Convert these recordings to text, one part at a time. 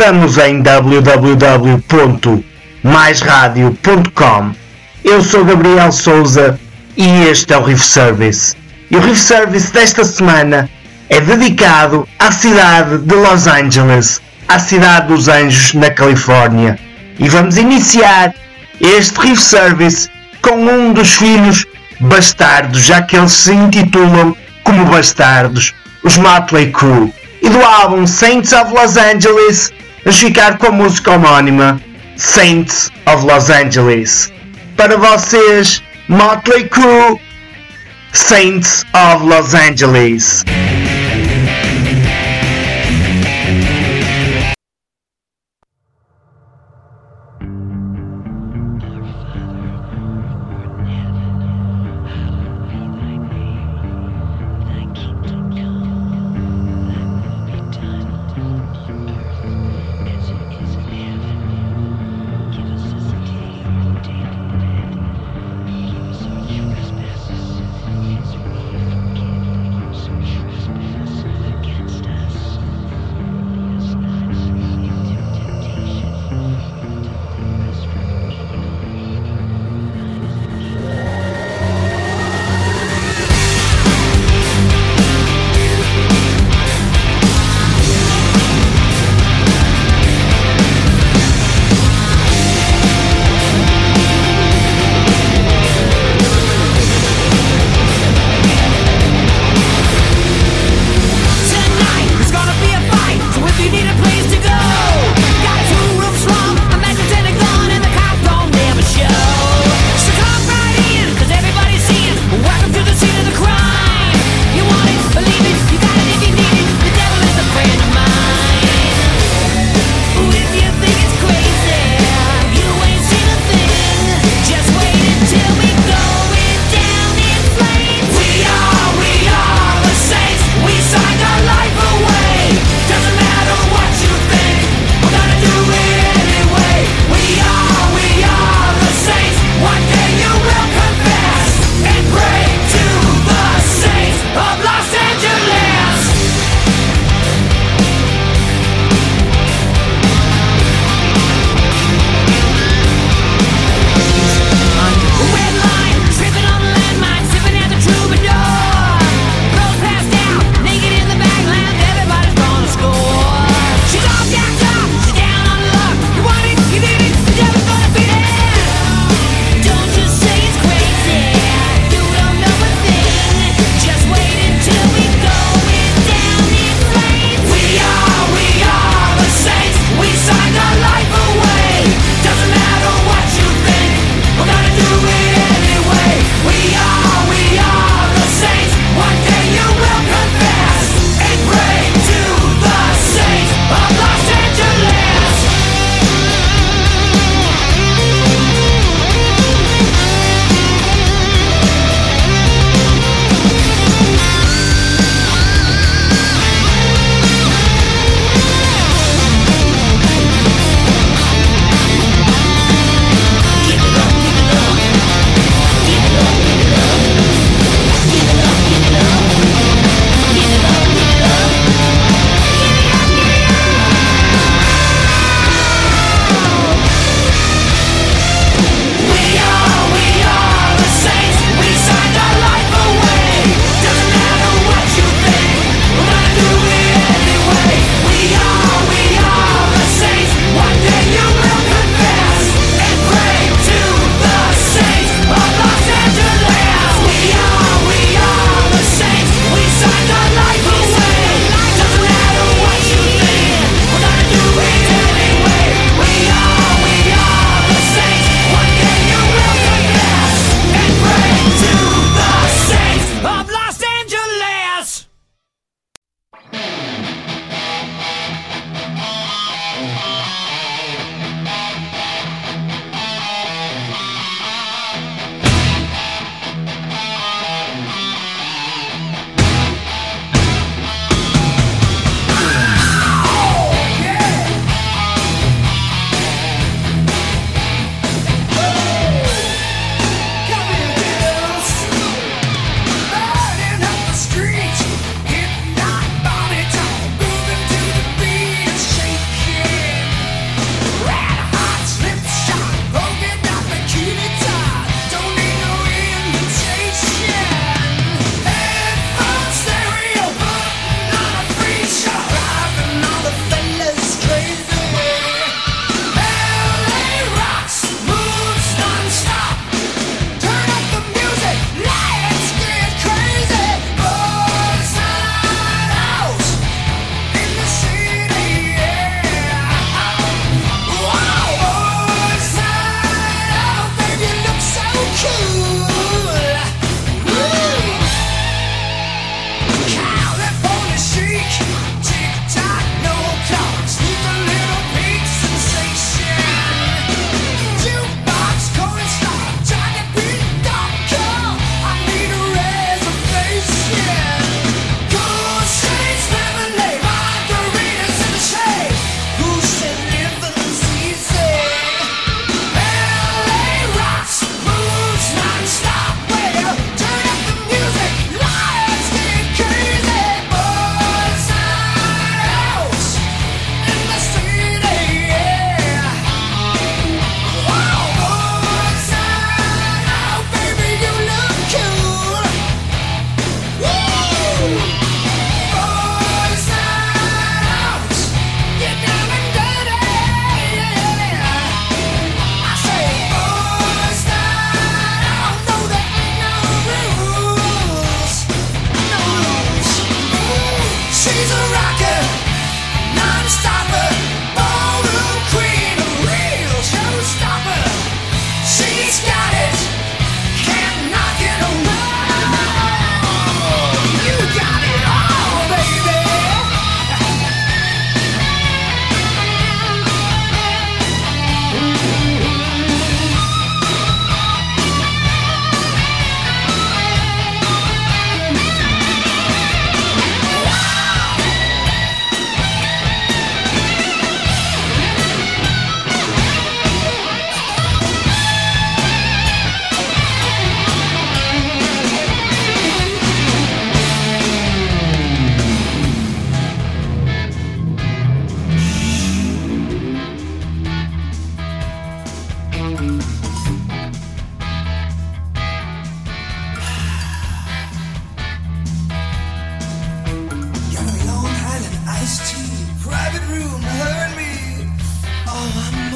Estamos em www.maisradio.com. Eu sou Gabriel Souza e este é o Riff Service. E o Riff Service desta semana é dedicado à cidade de Los Angeles, à cidade dos Anjos, na Califórnia. E vamos iniciar este Riff Service com um dos filhos bastardos, já que eles se intitulam como bastardos, os Motley Crue. E do álbum Saints of Los Angeles, vamos ficar com a música homónima Saints of Los Angeles. Para vocês, Motley Crue, Saints of Los Angeles. Trespass.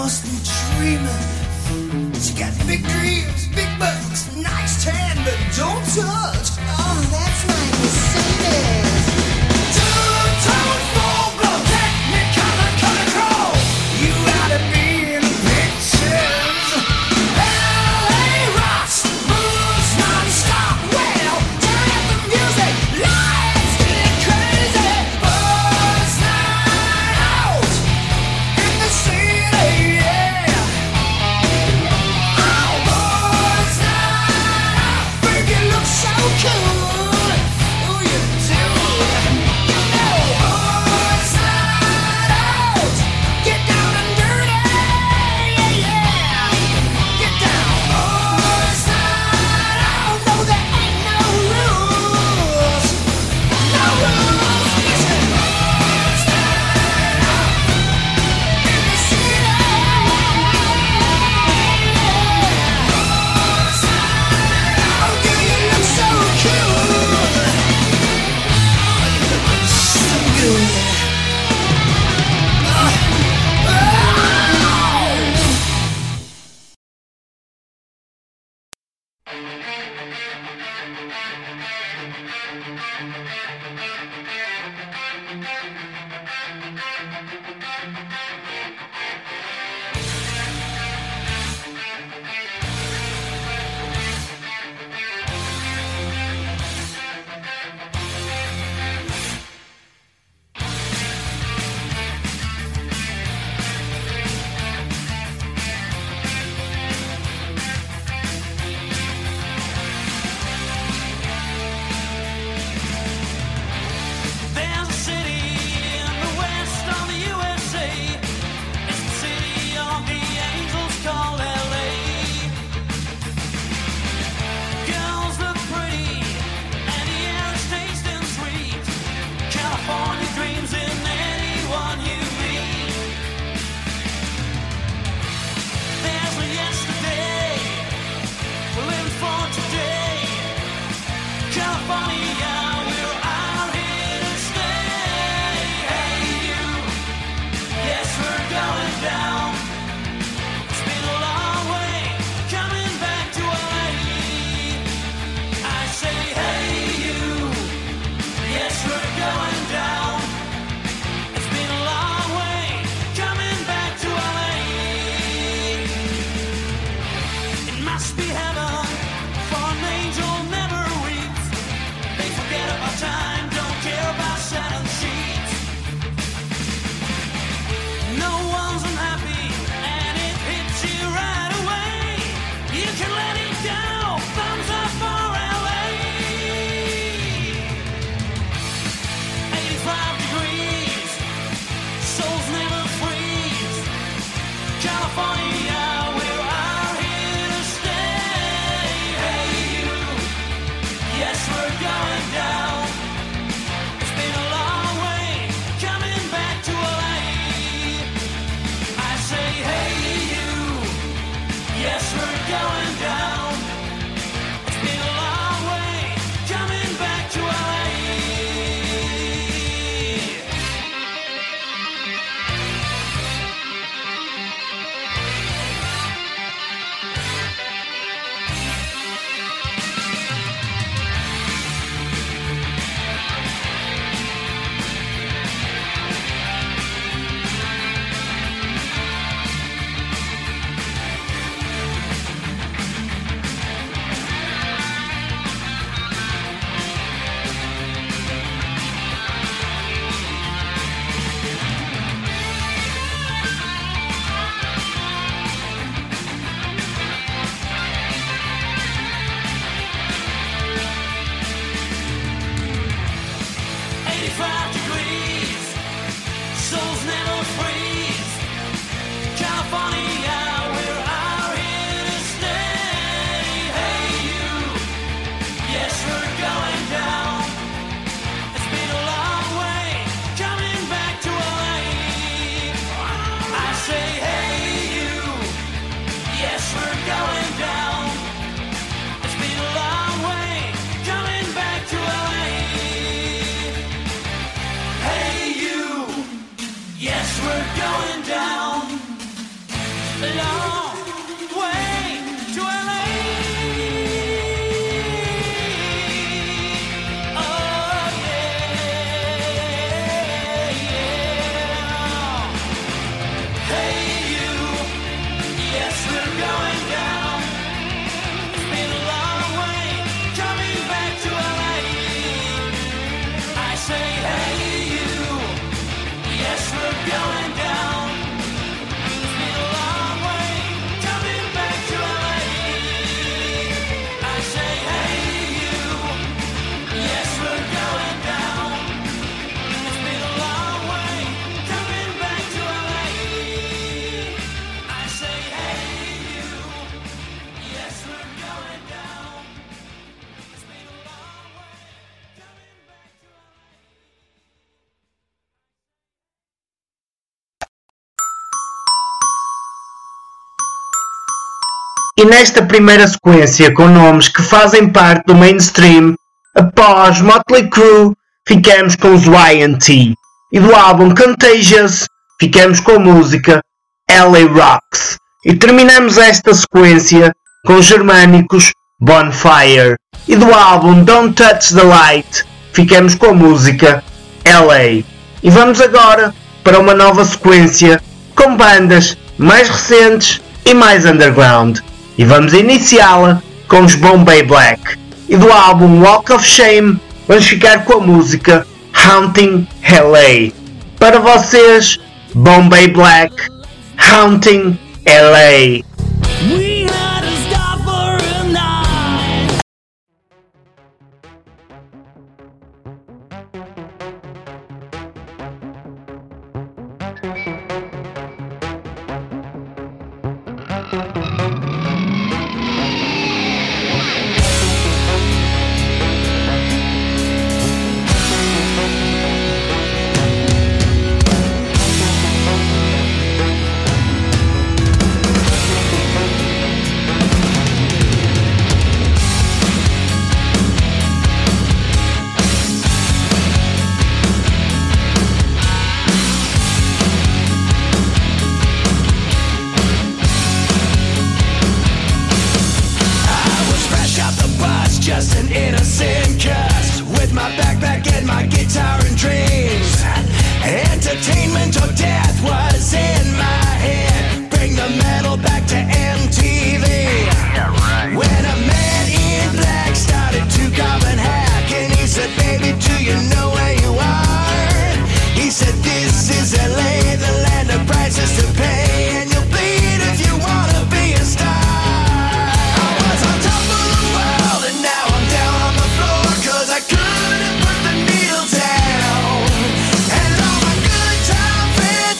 must be dreaming. She got big dreams, big bucks, nice tan, but don't touch. Oh, that's my Mercedes. Two-tone, full-blown, technicolor, color crawl. You ought to be in pictures. L.A. rocks, moves non-stop. Well, turn up the music, lights get crazy. Buzz night out in the city, yeah. Oh, buzz night out, baby, you look so cool. Oh, you do. You know, buzz night out, get down and dirty, yeah, yeah. Get down, buzz night out. No, there ain't no rules. No rules. Listen, buzz night out in the city. Buzz night out. Oh, girl, you look so cool. So good. There's a city in the west of the USA. It's the city of the angels called LA. Girls look pretty and the air is tasting sweet. California dreams in anyone you meet. There's no yesterday, we're living for today. California, we're out here to stay. Hey, you, yes, we're going down. It's been a long way coming back to LA. I say, hey, you, yes, we're going down. It's been a long way coming back to LA. It must be heaven for an angel never weeps. They forget about time, don't care about satin sheets. No E nesta primeira sequência, com nomes que fazem parte do mainstream, após Motley Crue, ficamos com os Y&T. E do álbum Contagious, ficamos com a música LA Rocks. E terminamos esta sequência com os germânicos Bonfire. E do álbum Don't Touch the Light, ficamos com a música LA. E vamos agora para uma nova sequência com bandas mais recentes e mais underground. E vamos iniciá-la com os Bombay Black. E do álbum Walk of Shame, vamos ficar com a música Haunting LA. Para vocês, Bombay Black, Haunting LA. We had to stop for a night. Just an innocent cuss with my backpack and my guitar and dreams. Entertainment or death was in my head. Bring the metal back to MTV. Yeah, right. When a man in black started to carve and hack, and he said, "Baby, do you know where you are?" He said, "This is LA, the land of prices to pay, and you'll bleed if you wanna be a star." I was on top of the world, and now I'm down on the floor, 'cause I couldn't put the needle down. And all my good time friends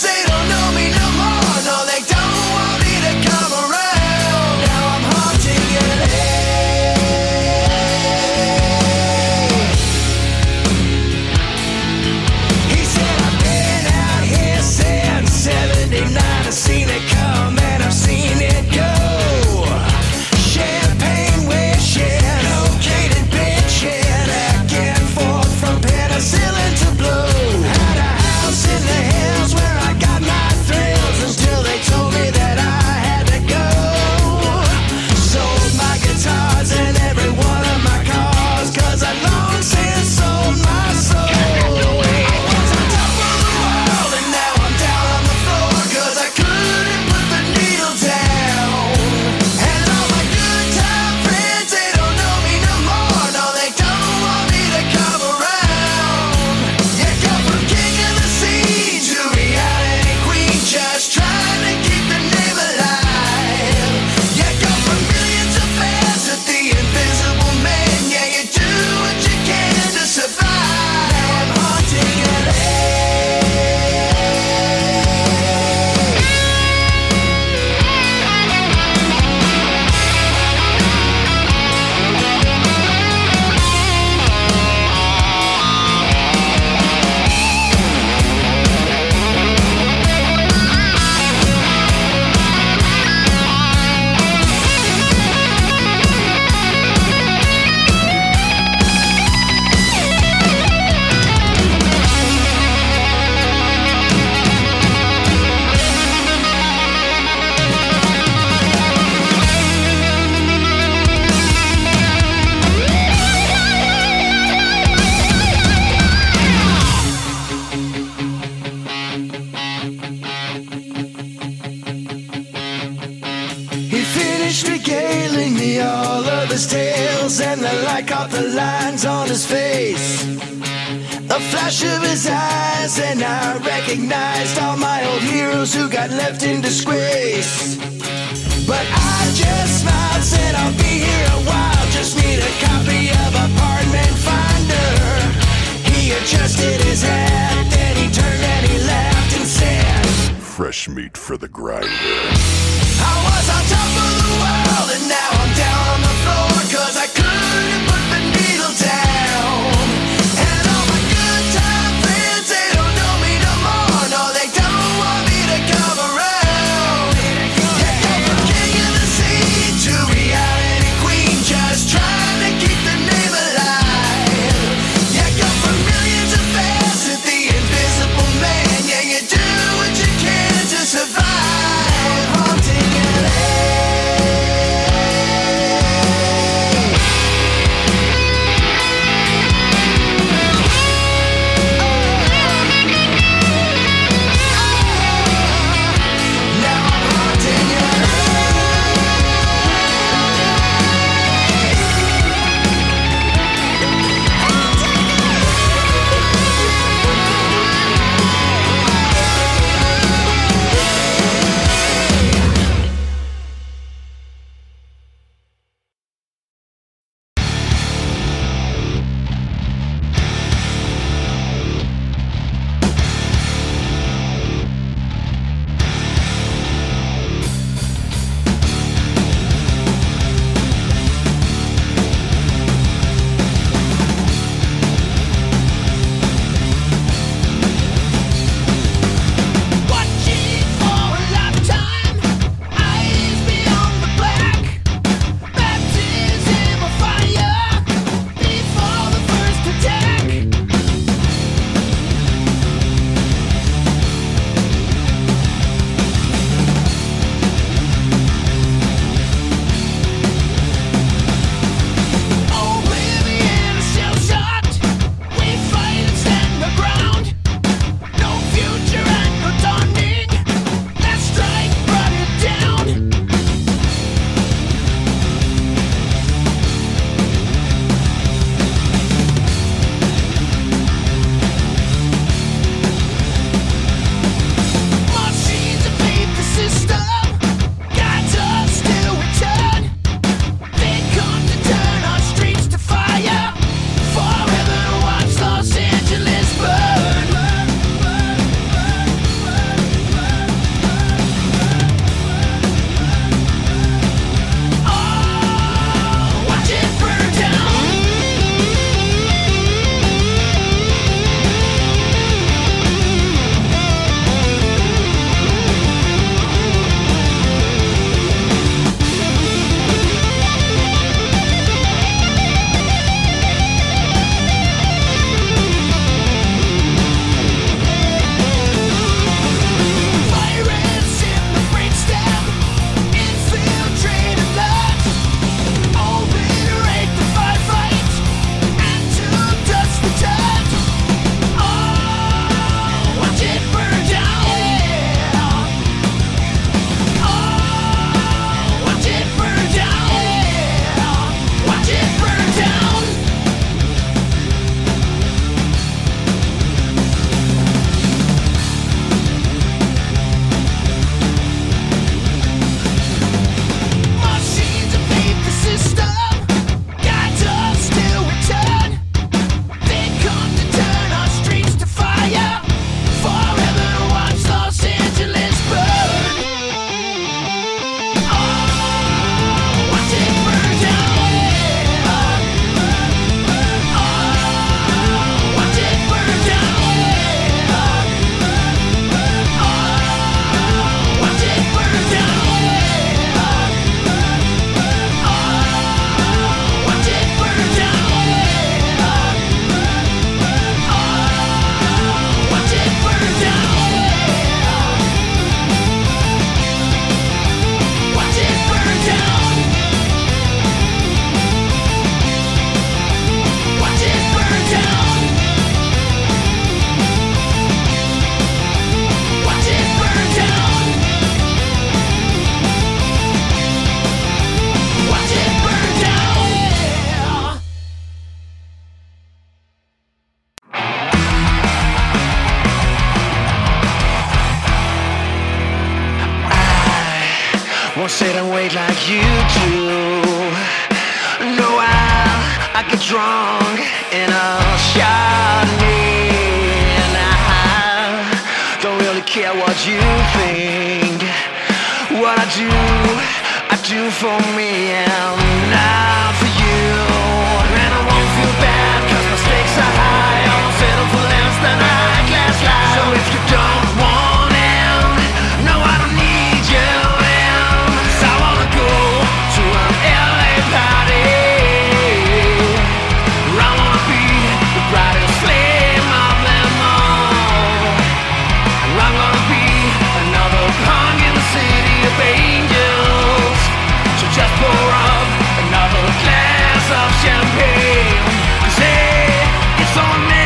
caught the lines on his face, a flash of his eyes, and I recognized all my old heroes who got left in disgrace. But I just smiled, said I'll be here a while, just need a copy of Apartment Finder. He adjusted his hat, then he turned and he laughed and said, Fresh meat for the grinder. I was on top of the world and now I'm down on the floor, 'cause I couldn't put the needle down. And all my good time friends, they don't know me no more. No, they don't want me to come around. Yeah, go from king of the sea to reality queen, just trying to keep the name alive. Yeah, go from millions of fans to the invisible man. Yeah, you do what you can to survive. Haunting LA. won't sit and wait like you do. No, I get drunk in a Chardonnay, and I don't really care what you think. What I do for me and not for you. And I won't feel bad 'cause my stakes are high. I won't settle for less than a high-class life. So if you don't want him, no, I don't need you. And 'cause I wanna go to an LA party. I wanna be the brightest flame of them all. And I'm gonna be another punk in the city of angels. So just pour up another glass of champagne. 'Cause hey, it's on me.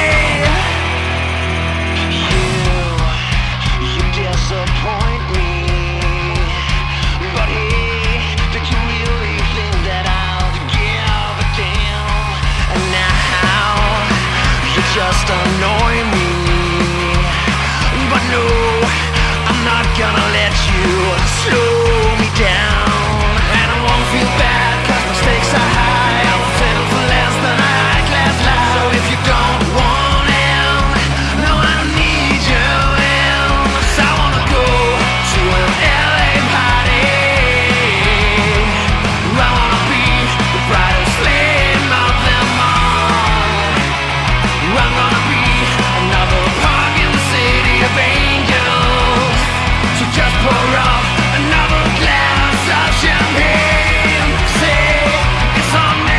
You disappoint me. But hey, did you really think that I'll give a damn? And now you just annoy me. But no, I'm not gonna let you slow me down. And I won't feel bad 'cause my stakes are high. I won't settle for less than a high-class life. So if you don't want him, no, I don't need you. And 'cause I wanna go to an LA party. I wanna be the brightest flame of them all. I'm gonna be another punk in the city of angels. So just pour up another glass of champagne. Say it's on me.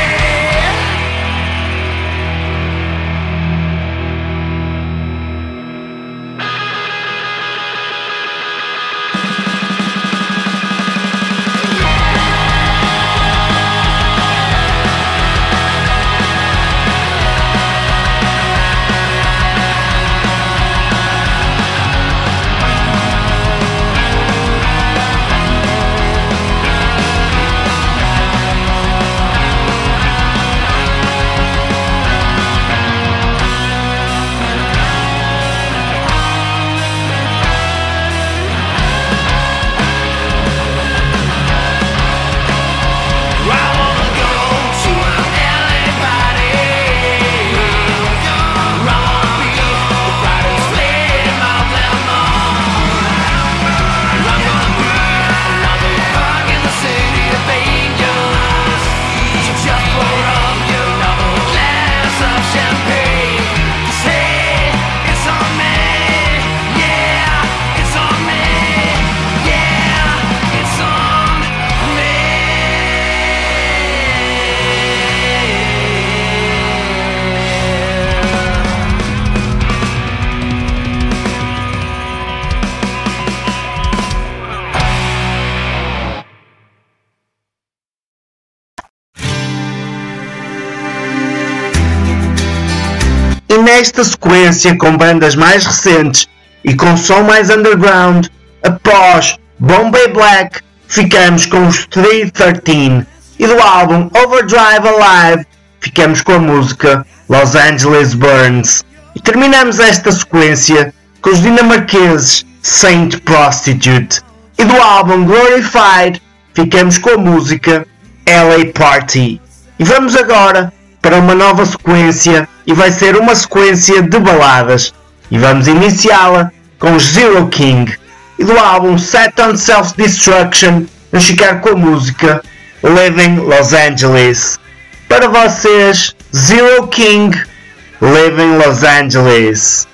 I wanna go to an LA party. I wanna be the brightest flame of them all. I'm gonna be another punk in the city of angels. So just pour up another glass of champagne. 'Cause hey, it's on me. Yeah, it's on me. Yeah, it's on me. E nesta sequência, com bandas mais recentes e com som mais underground, após Bombay Black, ficamos com os 313 e do álbum Overdrive Alive ficamos com a música Los Angeles Burns. E terminamos esta sequência com os dinamarqueses Saint Prostitute e do álbum Glorified ficamos com a música LA Party. E vamos agora para uma nova sequência, e vai ser uma sequência de baladas, e vamos iniciá-la com os Zero King e do álbum Set on Self-Destruction, vamos ficar com a música Living Los Angeles. Para vocês, Zero King, Living Los Angeles.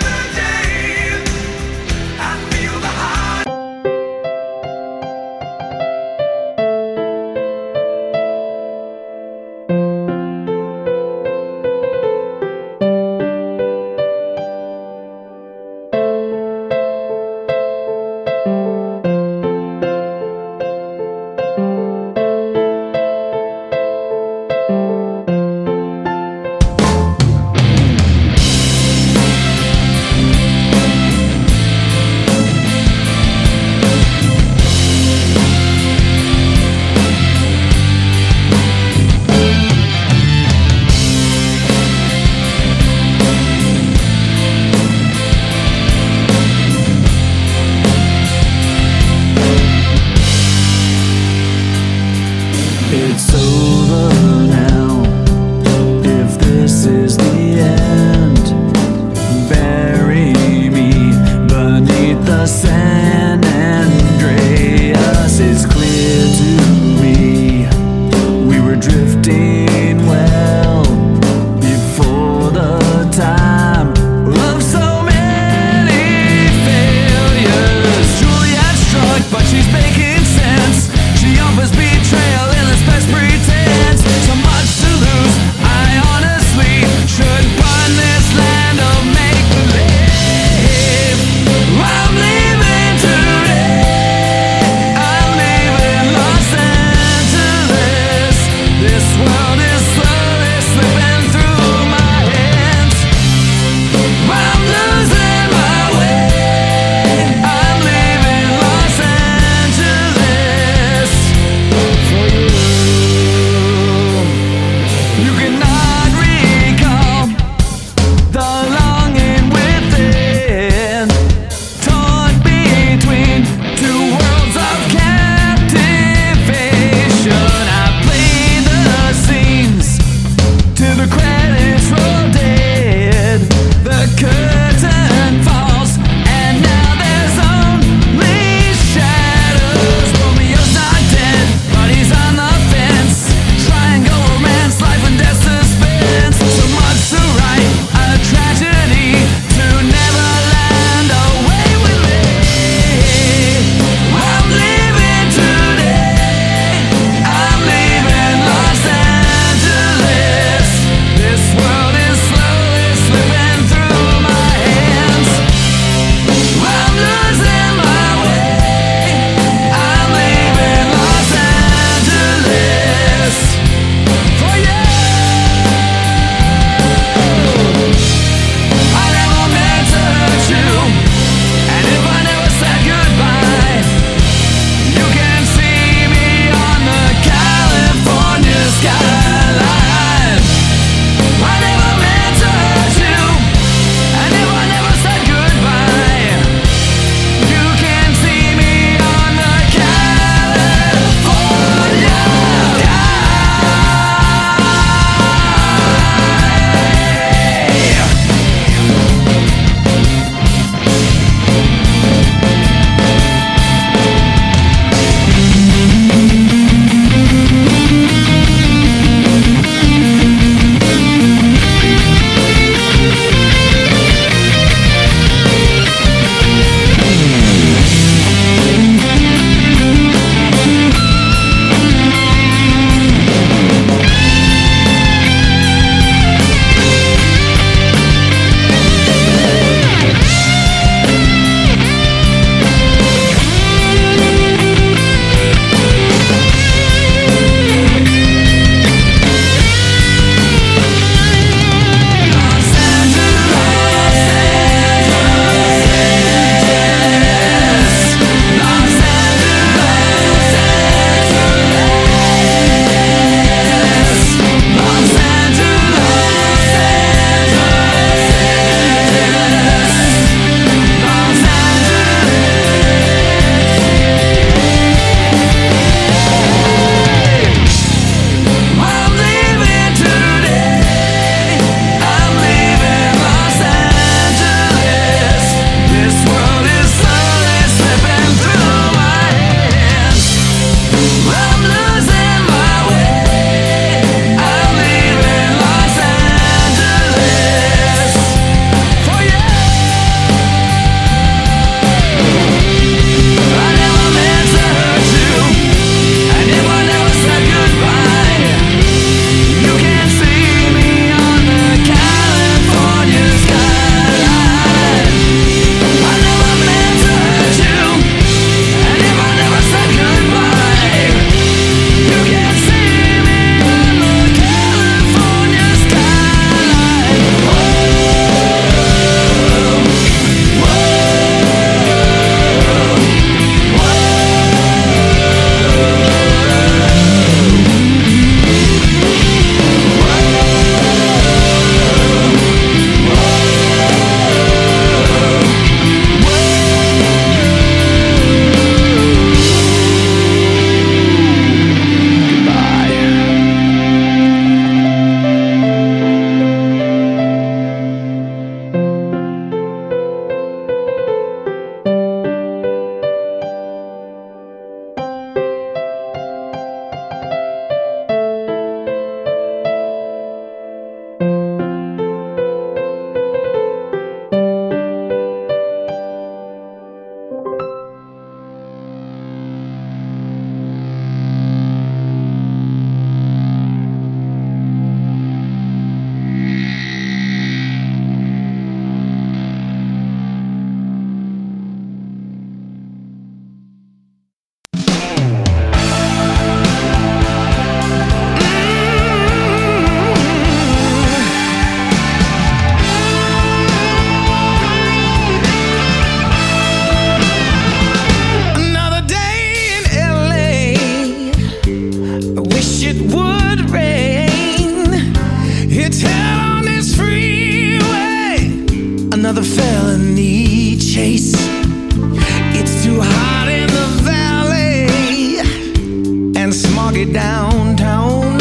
way downtown.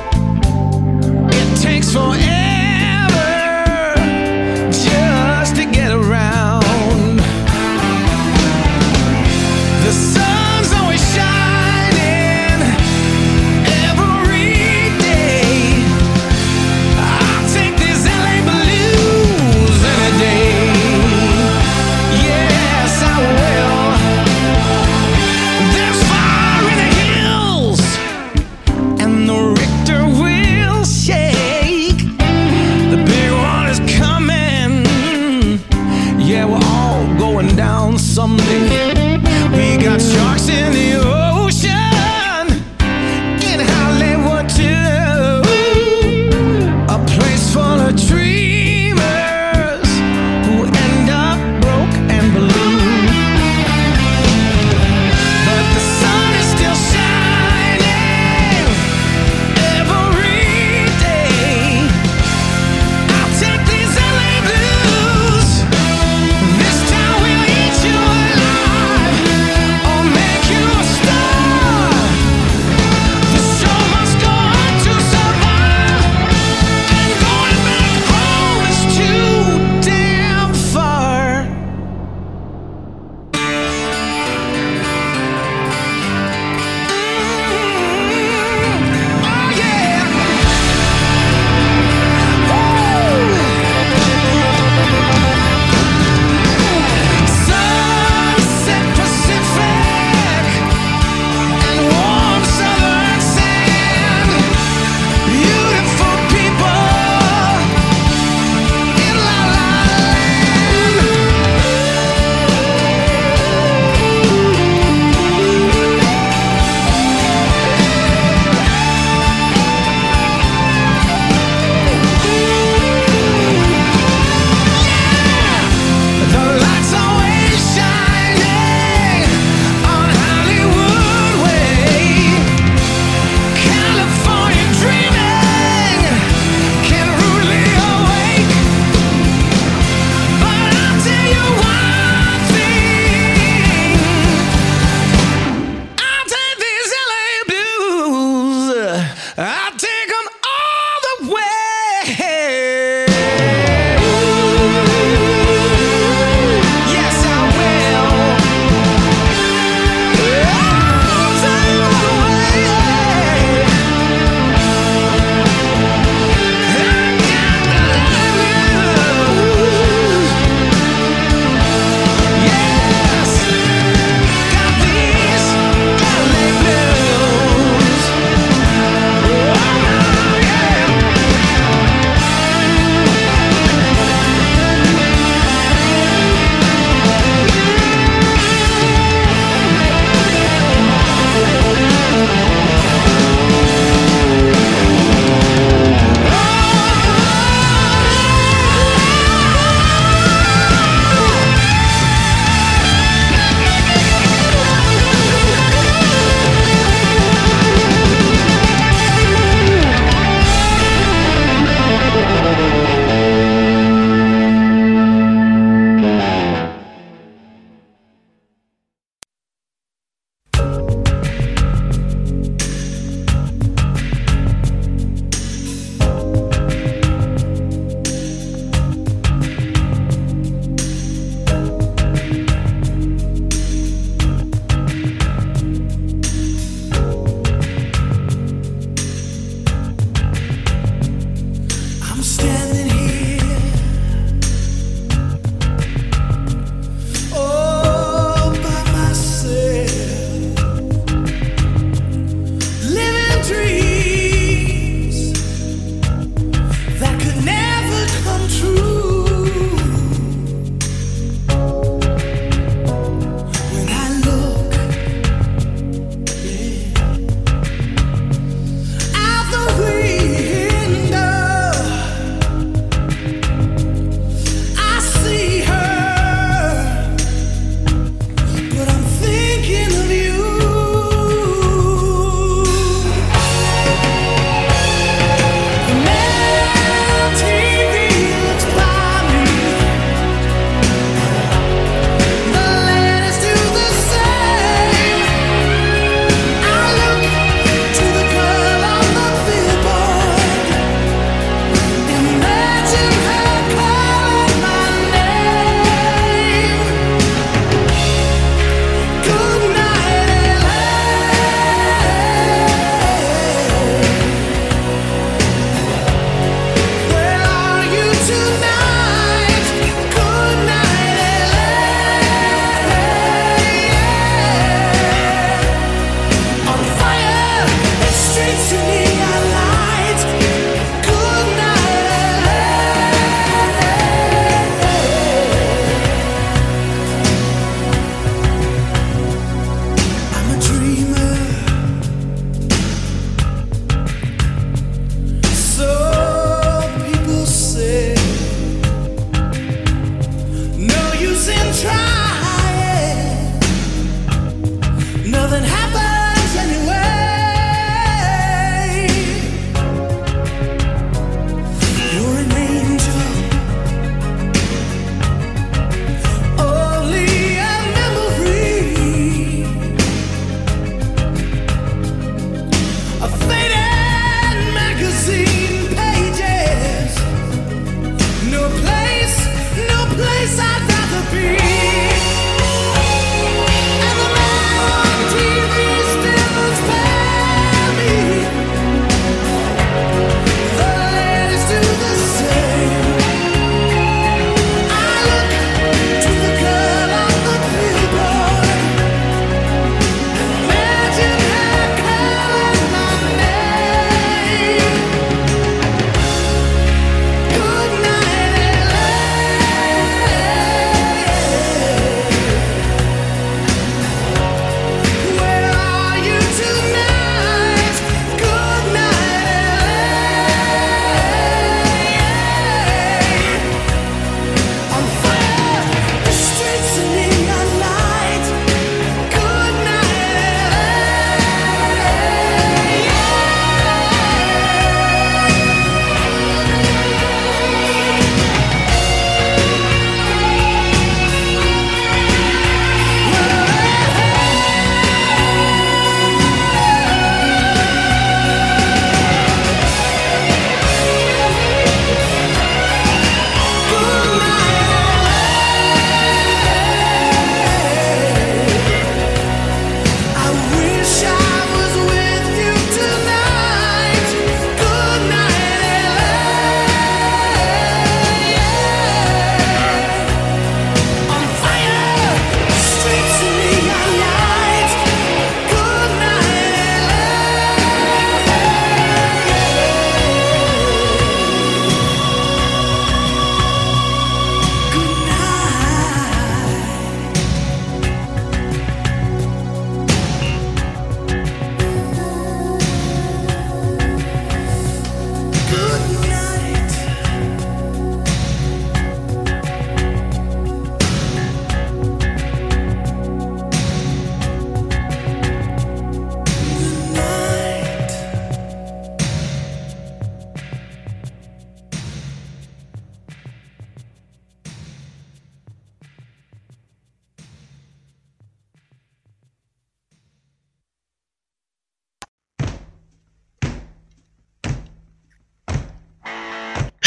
It takes forever just to get around. The sun's always shining every day. I'll take these LA blues any day. Yes, I will. There's fire in the hills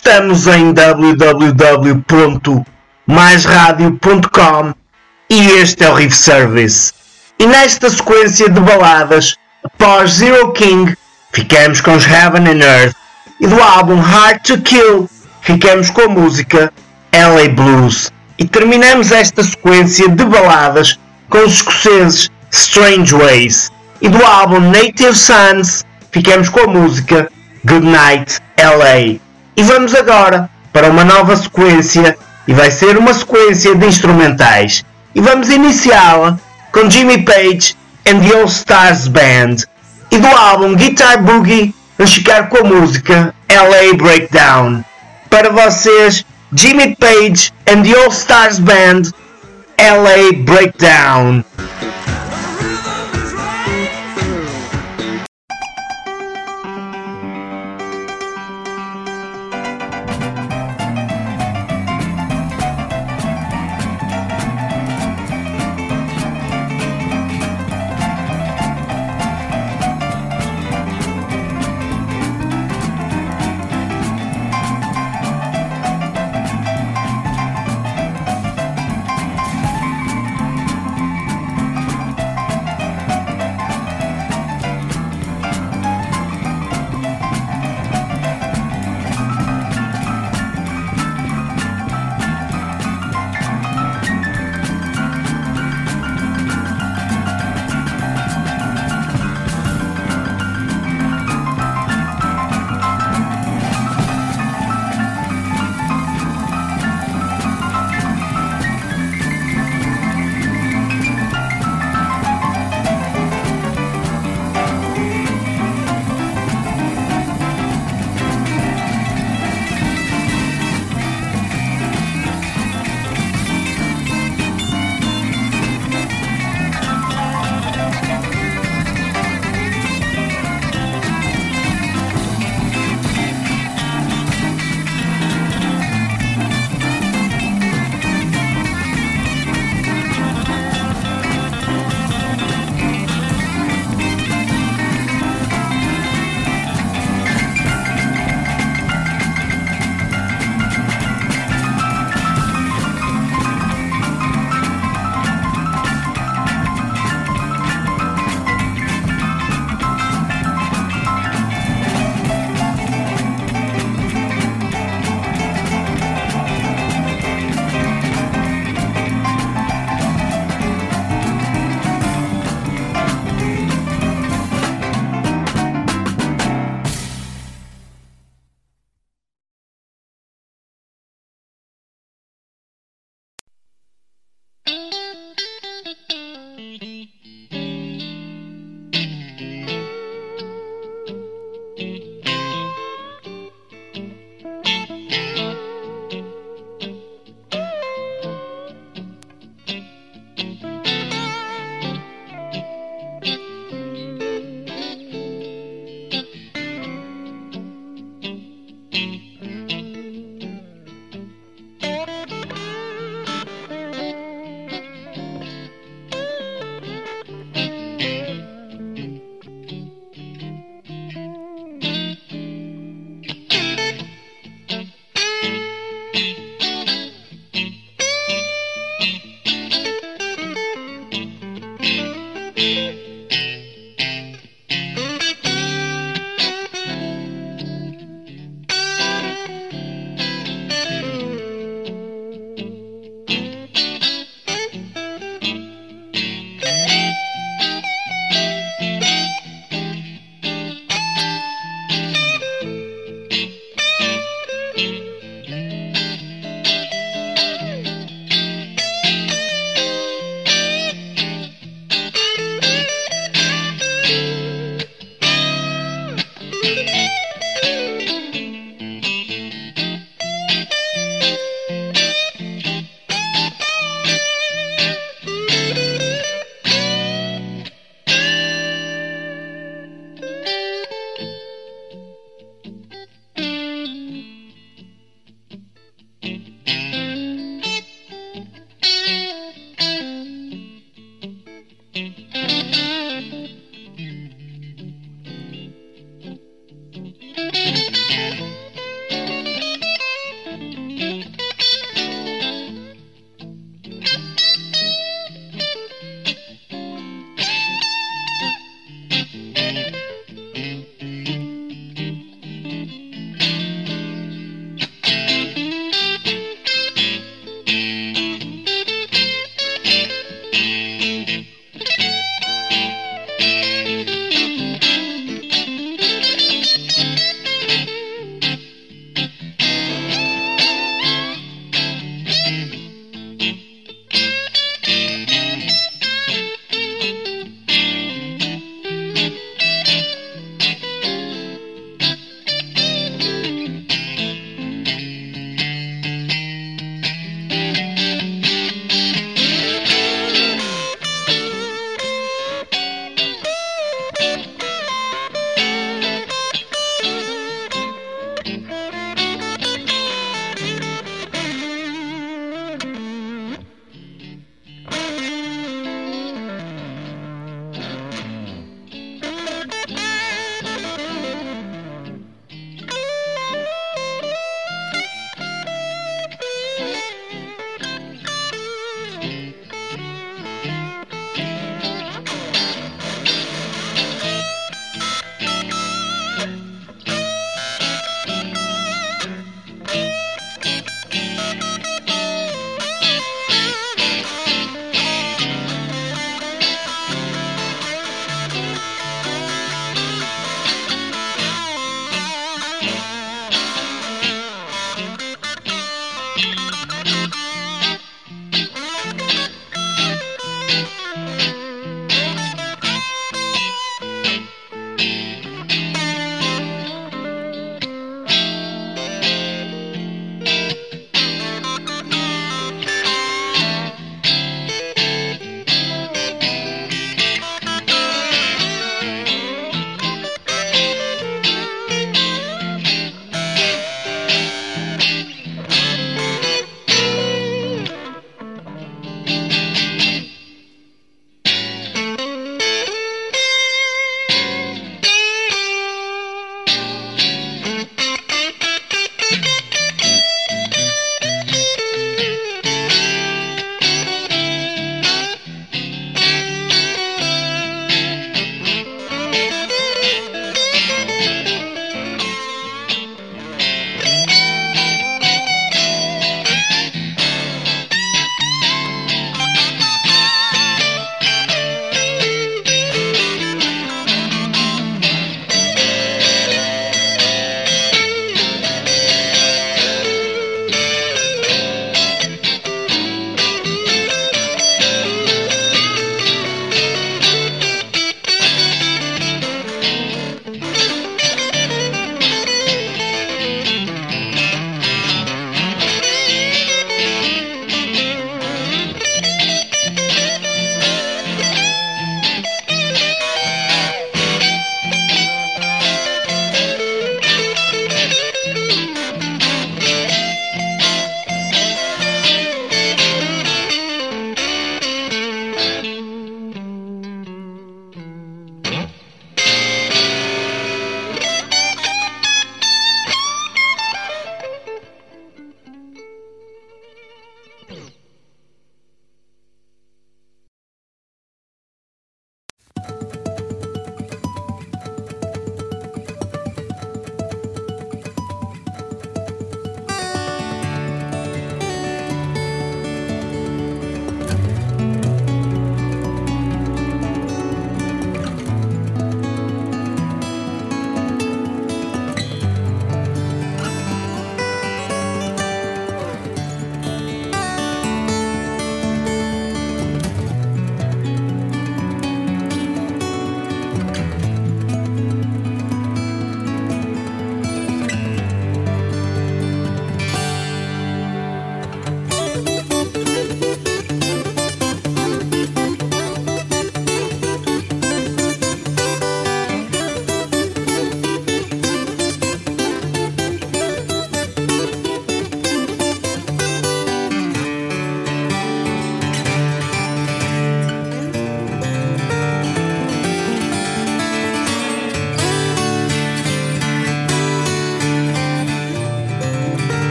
Estamos em www.maisradio.com e este é o Riff Service. E nesta sequência de baladas, após Zero King, ficamos com os Heaven and Earth, e do álbum Hard to Kill, ficamos com a música LA Blues. E terminamos esta sequência de baladas com os escoceses Strange Ways. E do álbum Native Sons, ficamos com a música Goodnight LA. E vamos agora para uma nova sequência, e vai ser uma sequência de instrumentais. E vamos iniciá-la com Jimmy Page and the All Stars Band. E do álbum Guitar Boogie, vamos ficar com a música LA Breakdown. Para vocês, Jimmy Page and the All Stars Band, LA Breakdown.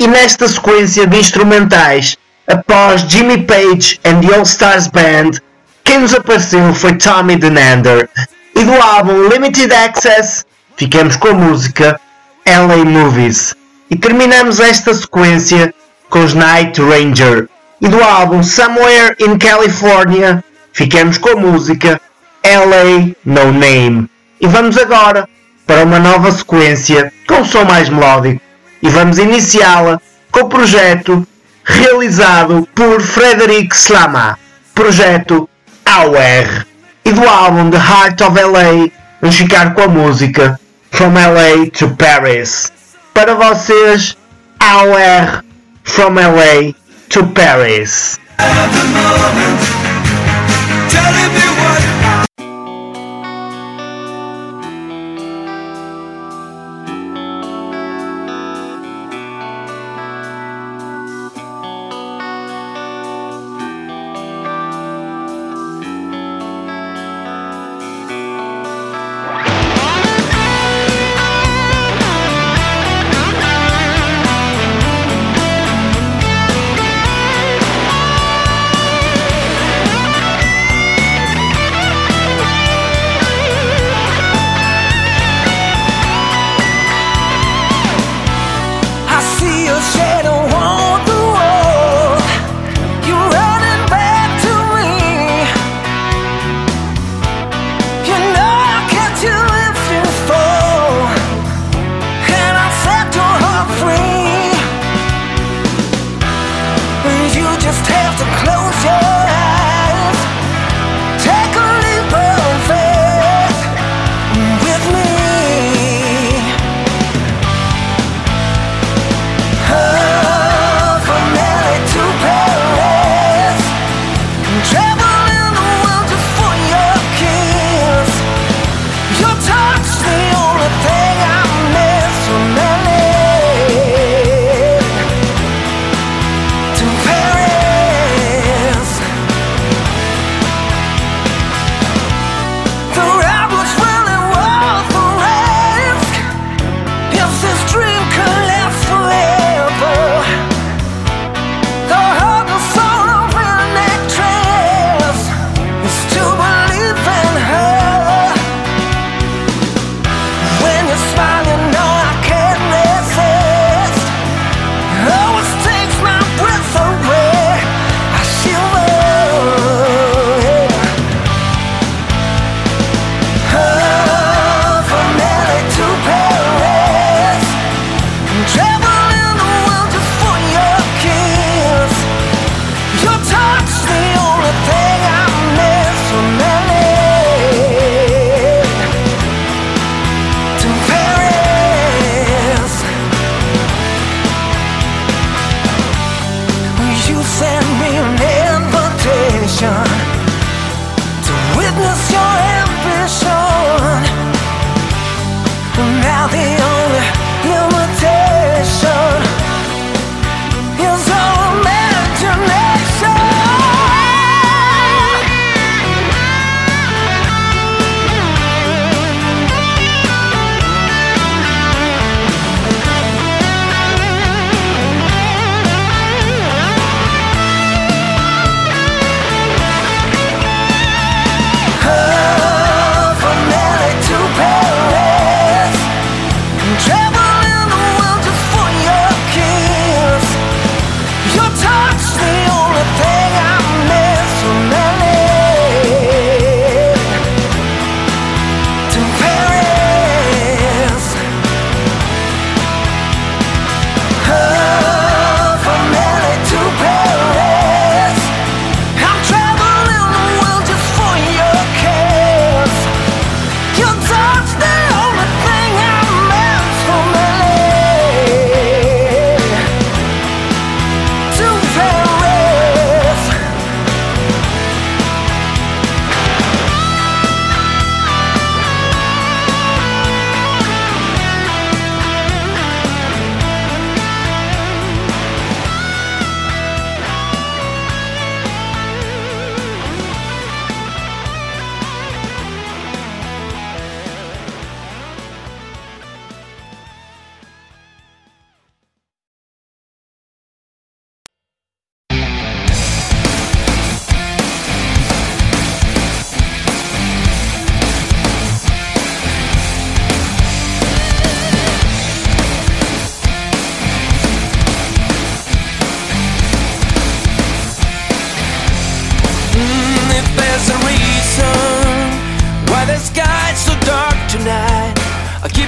E nesta sequência de instrumentais, após Jimmy Page and the All Stars Band, quem nos apareceu foi Tommy Denander. E do álbum Limited Access, ficamos com a música LA Movies. E terminamos esta sequência com os Night Ranger. E do álbum Somewhere in California, ficamos com a música LA No Name. E vamos agora para uma nova sequência com um som mais melódico. E vamos iniciá-la com o projeto realizado por Frederic Slama, projeto AOR. E do álbum The Heart of LA, vamos ficar com a música From LA to Paris. Para vocês, AOR, From LA to Paris. From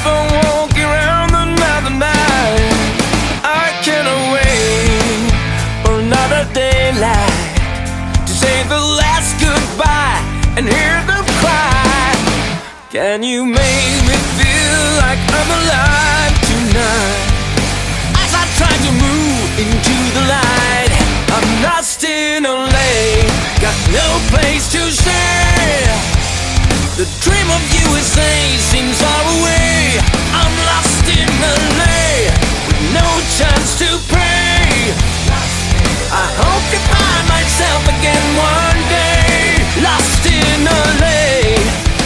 for walking around another night. I cannot wait for another daylight to say the last goodbye and hear them cry. Can you make me feel like I'm alive tonight? As I try to move into the light, I'm lost in LA, got no place to stay. The dream of USA seems far away. I'm lost in LA with no chance to pray. I hope to find myself again one day, lost in LA.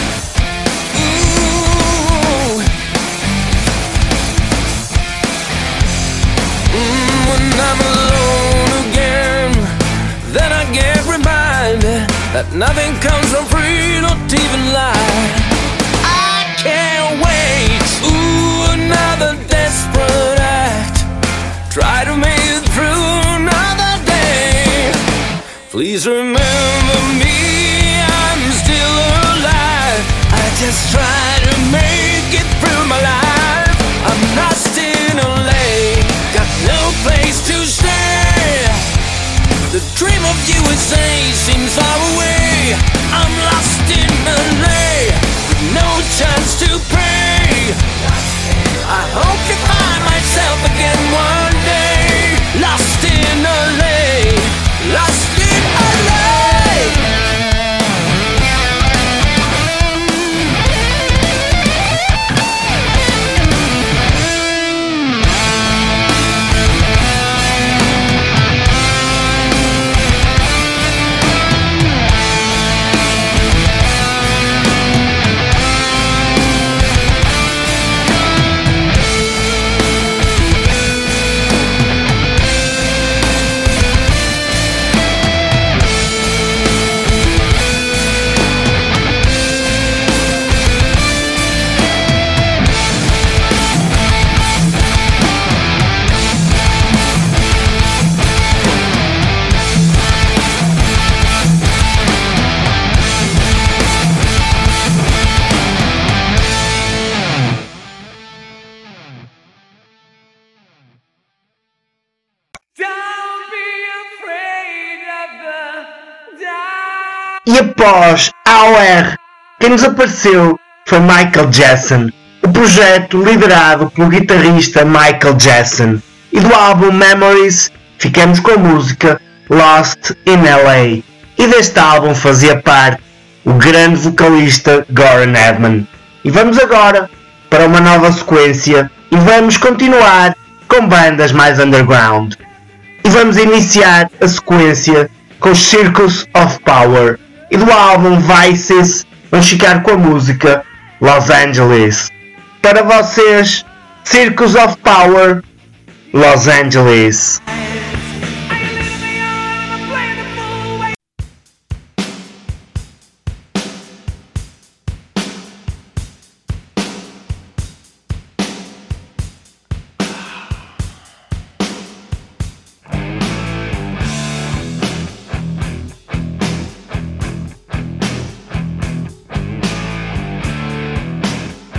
Ooh. When I'm alone again, then I get reminded that nothing comes from free, not even light. I can't wait. Ooh, another desperate act. Try to make it through another day. Please remember me, I'm still alive. I just try to make it through my life. I'm lost in LA, got no place to stay. The dream of USA seems far away. I'm lost in LA with no chance to pray. I hope to find myself again one day, lost in LA, lost in LA. Don't be afraid of the dark. E após AOR, quem nos apareceu foi Michael Jackson, o projeto liderado pelo guitarrista Michael Jackson. E do álbum Memories ficamos com a música Lost in LA. E deste álbum fazia parte o grande vocalista Goran Edman. E vamos agora para uma nova sequência e vamos continuar com bandas mais underground. E vamos iniciar a sequência com Circus of Power. E do álbum Vices vamos ficar com a música Los Angeles. Para vocês, Circus of Power, Los Angeles.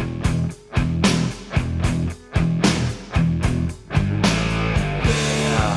Yeah.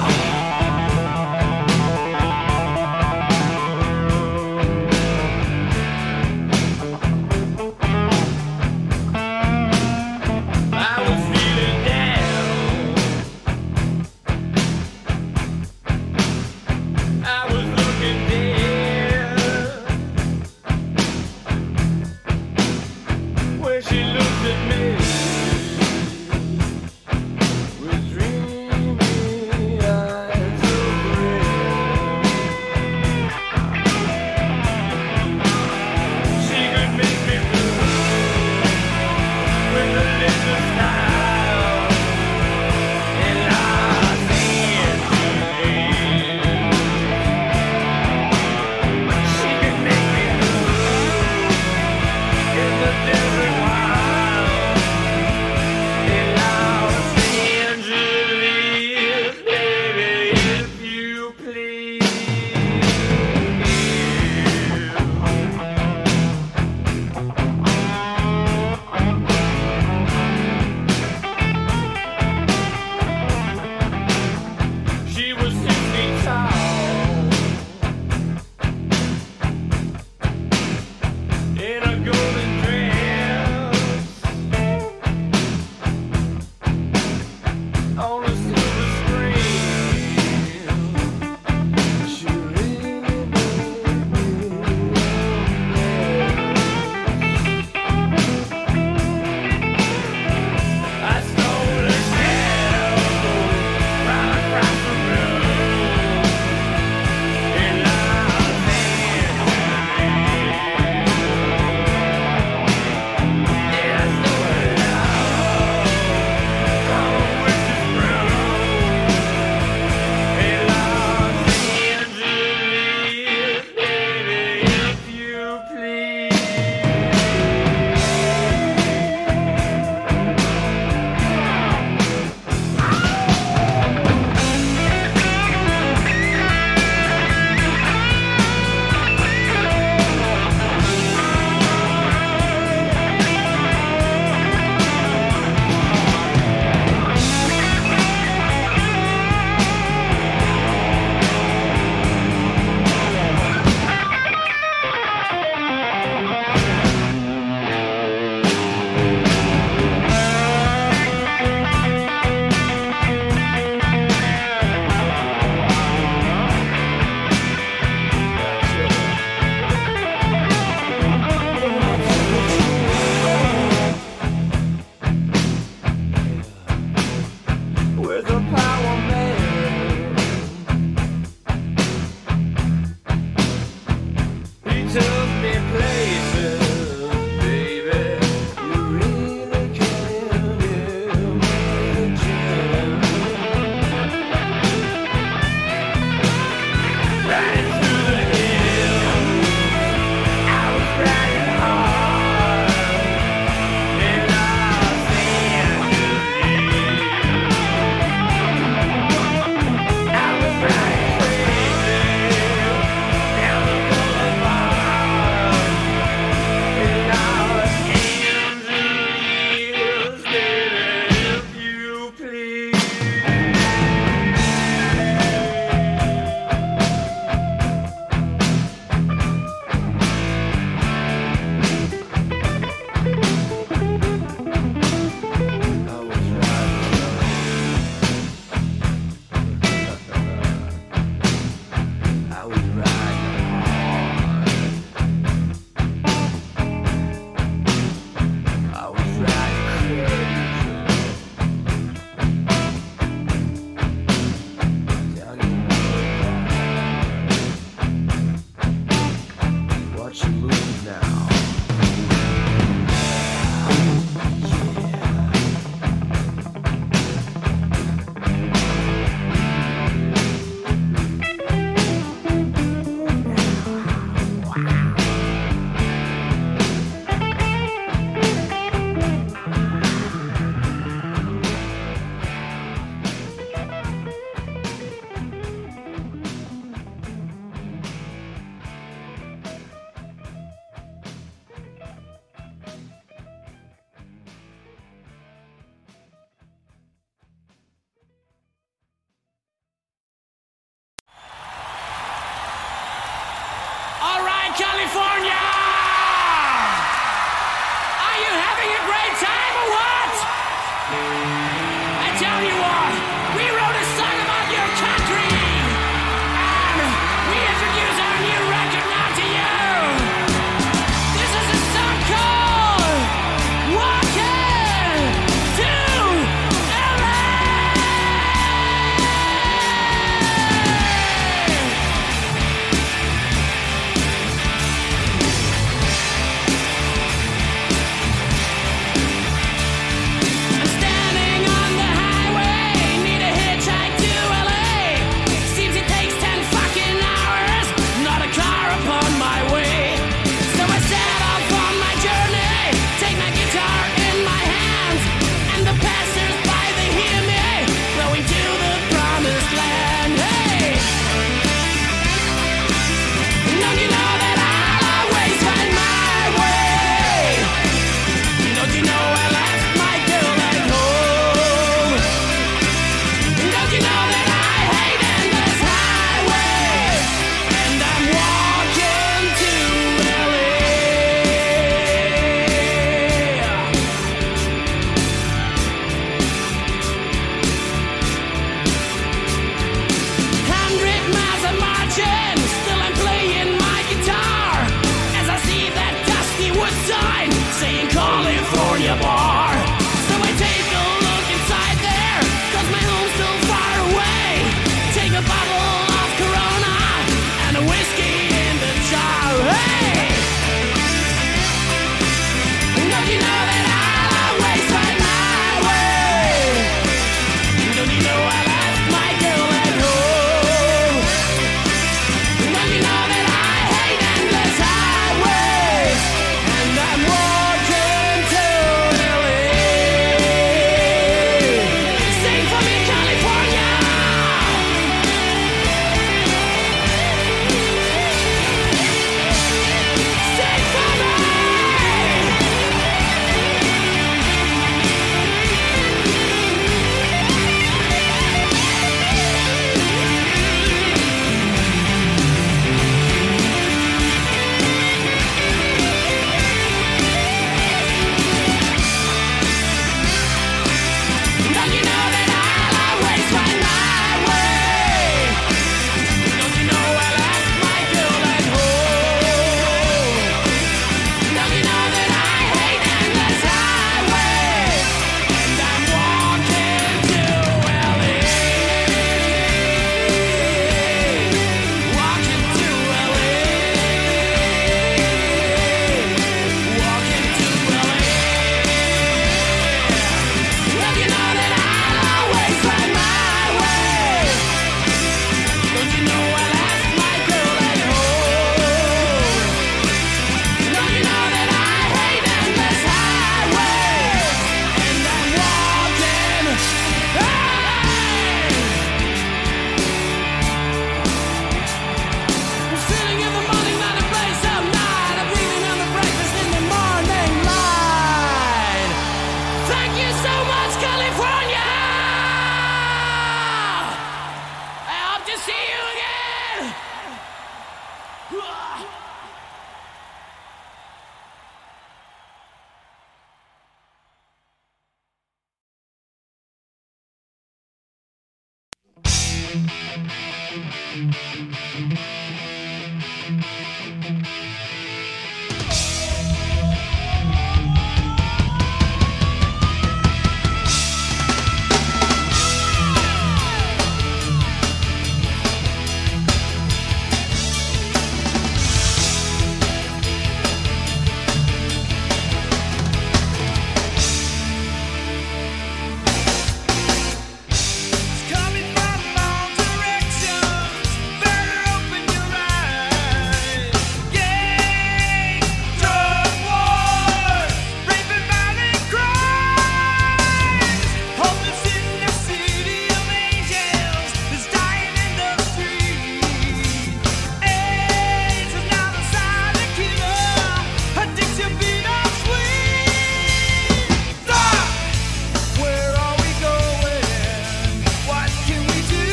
Coming from all directions, better open your eyes. Gang, drug wars, raping violent crimes. Homeless in the city of angels is dying in the street. AIDS is now the silent killer. Addiction beat up sweet. Stop! Where are we going? What can we do?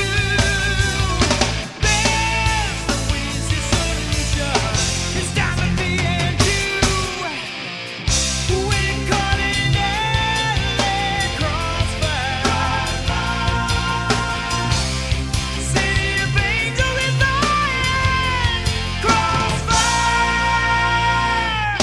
There's no easy solution. It's time to be and you. We're caught in LA crossfire. City of Angel is dying. Crossfire.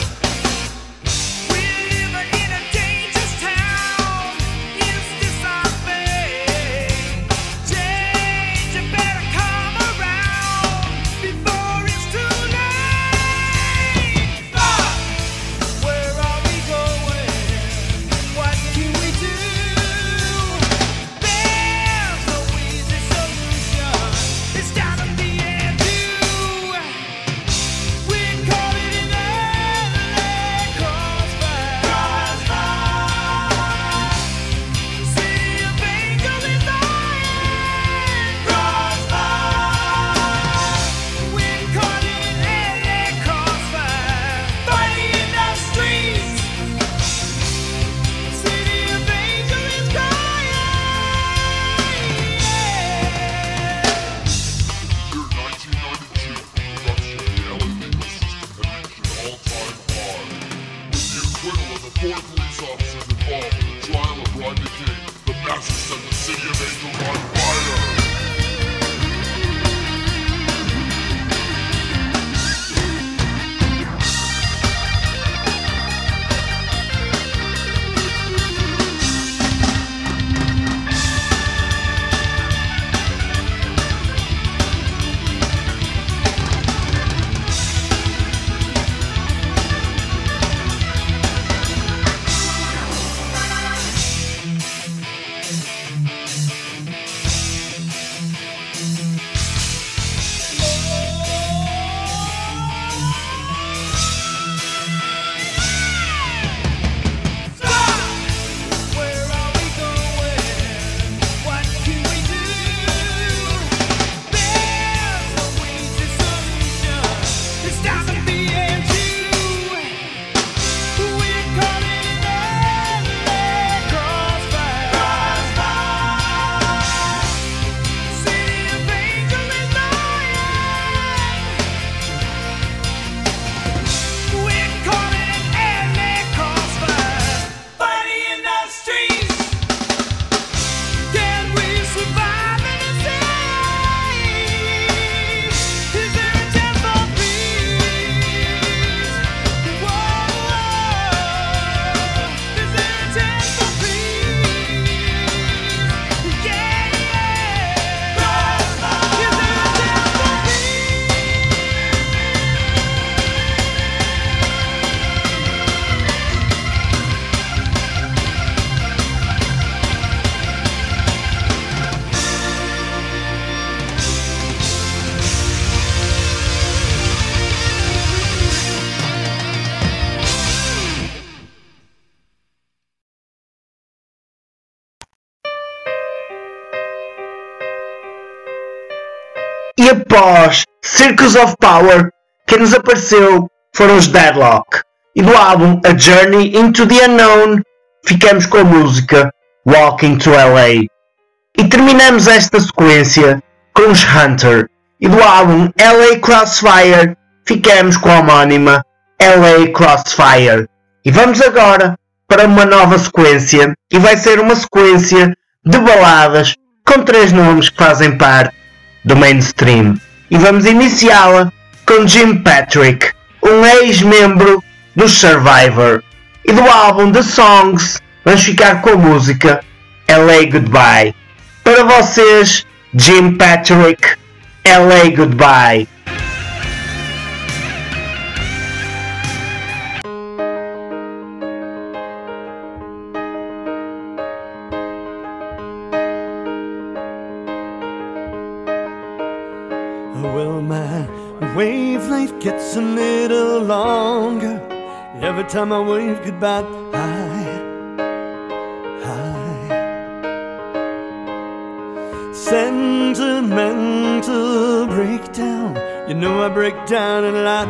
We're living in a dangerous town. Is this our fate? Change, you better come around before it's too late. Stop! Where are we going? What can we do? There's no easy solution. It's time to be and do. We're caught in LA crossfire. City of Angel is dying. Crossfire. We're caught in LA crossfire. Fighting in the streets. City of Angel is dying. Year 1992, production of the LA legal system had reached an all-time high. With the acquittal of the 4 police officers involved in the trial of Rodney King, the masses set the city of Angels on fire. Stop! Where are we going? What can we do? There's no easy solution. It's time to be and you. We're caught in LA crossfire. City of Angel is dying. We're caught in LA crossfire. Fighting in the streets. Can we survive in the city? Is there a chance for peace? Whoa, is there a chance for peace? Yeah, yeah. Is there a chance for E após Circus of Power, quem nos apareceu foram os Deadlock. E do álbum A Journey into the Unknown, ficamos com a música Walking to LA. E terminamos esta sequência com os Hunter. E do álbum LA Crossfire, ficamos com a homónima LA Crossfire. E vamos agora para uma nova sequência, e vai ser uma sequência de baladas com 3 nomes que fazem parte do mainstream. E vamos iniciá-la com Jim Patrick, um ex-membro do Survivor. E do álbum The Songs, vamos ficar com a música LA Goodbye. Para vocês, Jim Patrick, LA Goodbye. Well, my wavelength gets a little longer every time I wave goodbye. Sentimental breakdown. You know I break down a lot.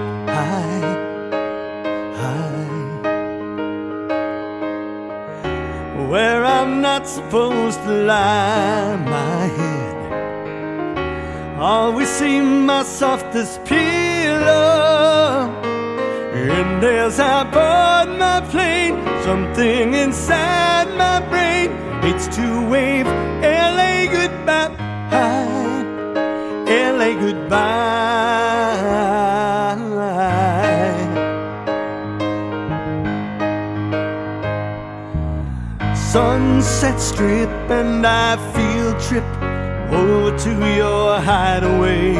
Where I'm not supposed to lie my head. Always seem my softest pillow. And as I board my plane, something inside my brain hates to wave LA goodbye. LA goodbye. Sunset Strip and I field trip over to your hideaway.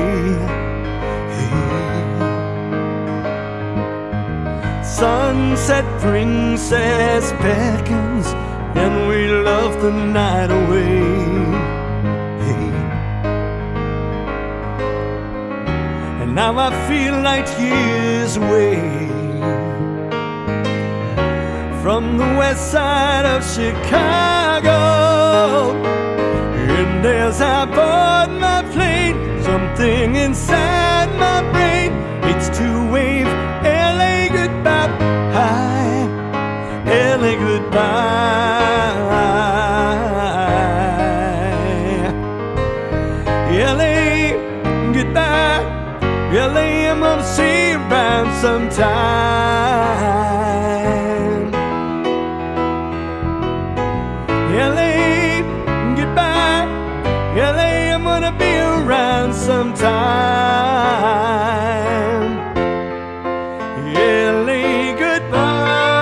Sunset Princess beckons and we love the night away. And now I feel light years away from the west side of Chicago. And as I board my plane, something inside my brain hates to wave LA goodbye. LA goodbye. LA goodbye. LA, I'm gonna see you around sometime. LA goodbye. LA, I'm gonna be around sometime. LA goodbye.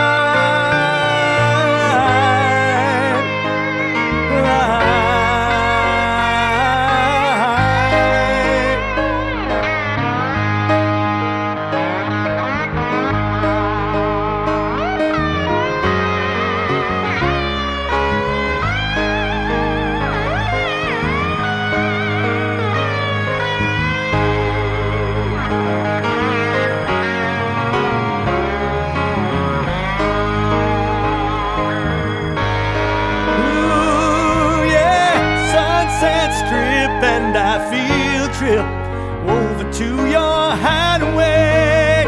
And I field trip over to your hideaway.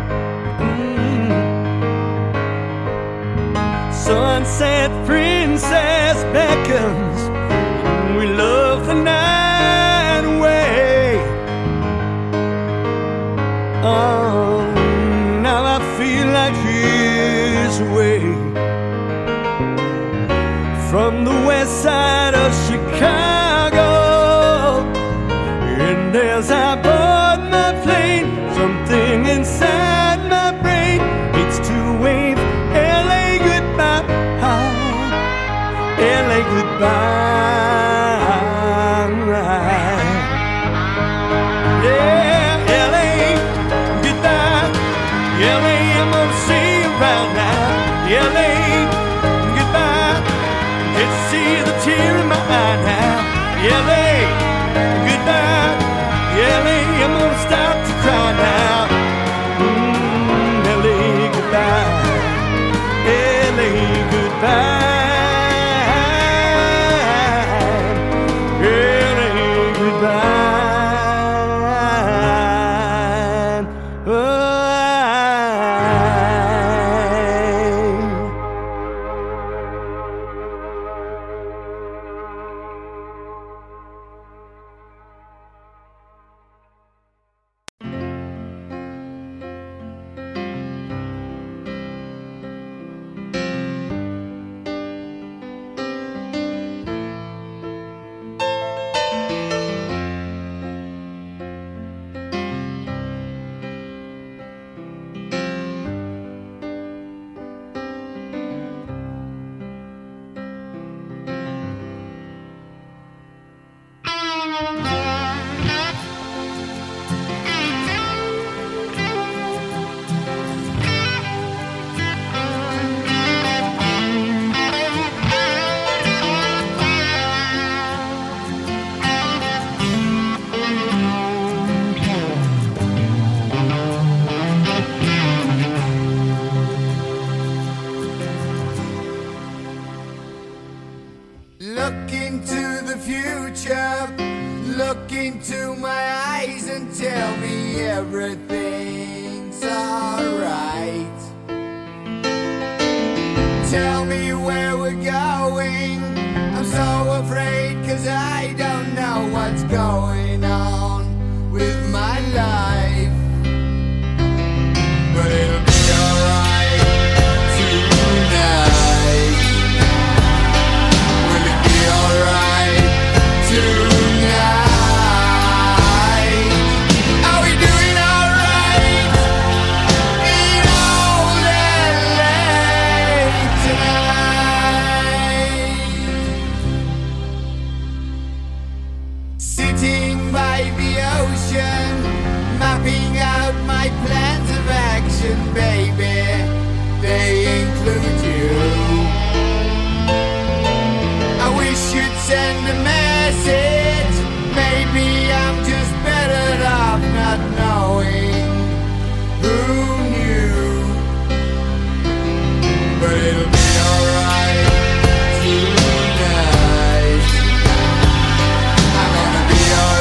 Sunset Princess beckons and we love the night away. Oh, now I feel like years away from the west side of Chicago. And as I board my plane, something inside my brain hates to wave LA goodbye. LA goodbye. Yeah, LA goodbye. LA, I'm gonna see you right now. LA goodbye. Get to see the tear in my eye now. LA goodbye. LA, I'm gonna start to cry now. LA goodbye. LA goodbye. LA goodbye. Oh, Look into the future, look into my eyes and tell me everything's alright. Tell me where we're going, I'm so afraid 'cause I don't know what's going on with my life. But it'll be alright tonight. Will it be alright tonight? Are we doing alright in old LA tonight? Sitting by the ocean, mapping out my plans of action, baby. They include you. I wish you'd send a message. Maybe I'm just better off not knowing who knew. But it'll be alright tonight. I'm gonna be alright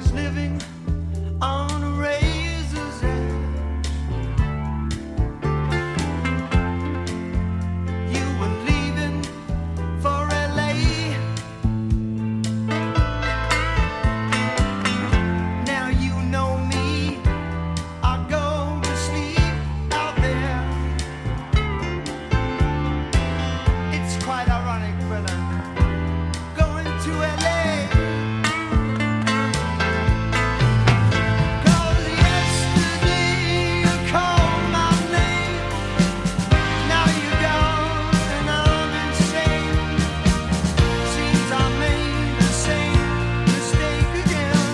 was living on a razor's edge. You were leaving for LA. Now you know me, I go to sleep out there. It's quite ironic, brother, going to LA. 'Cause yesterday you called my name. Now you're gone and I'm insane. Seems I made the same mistake again.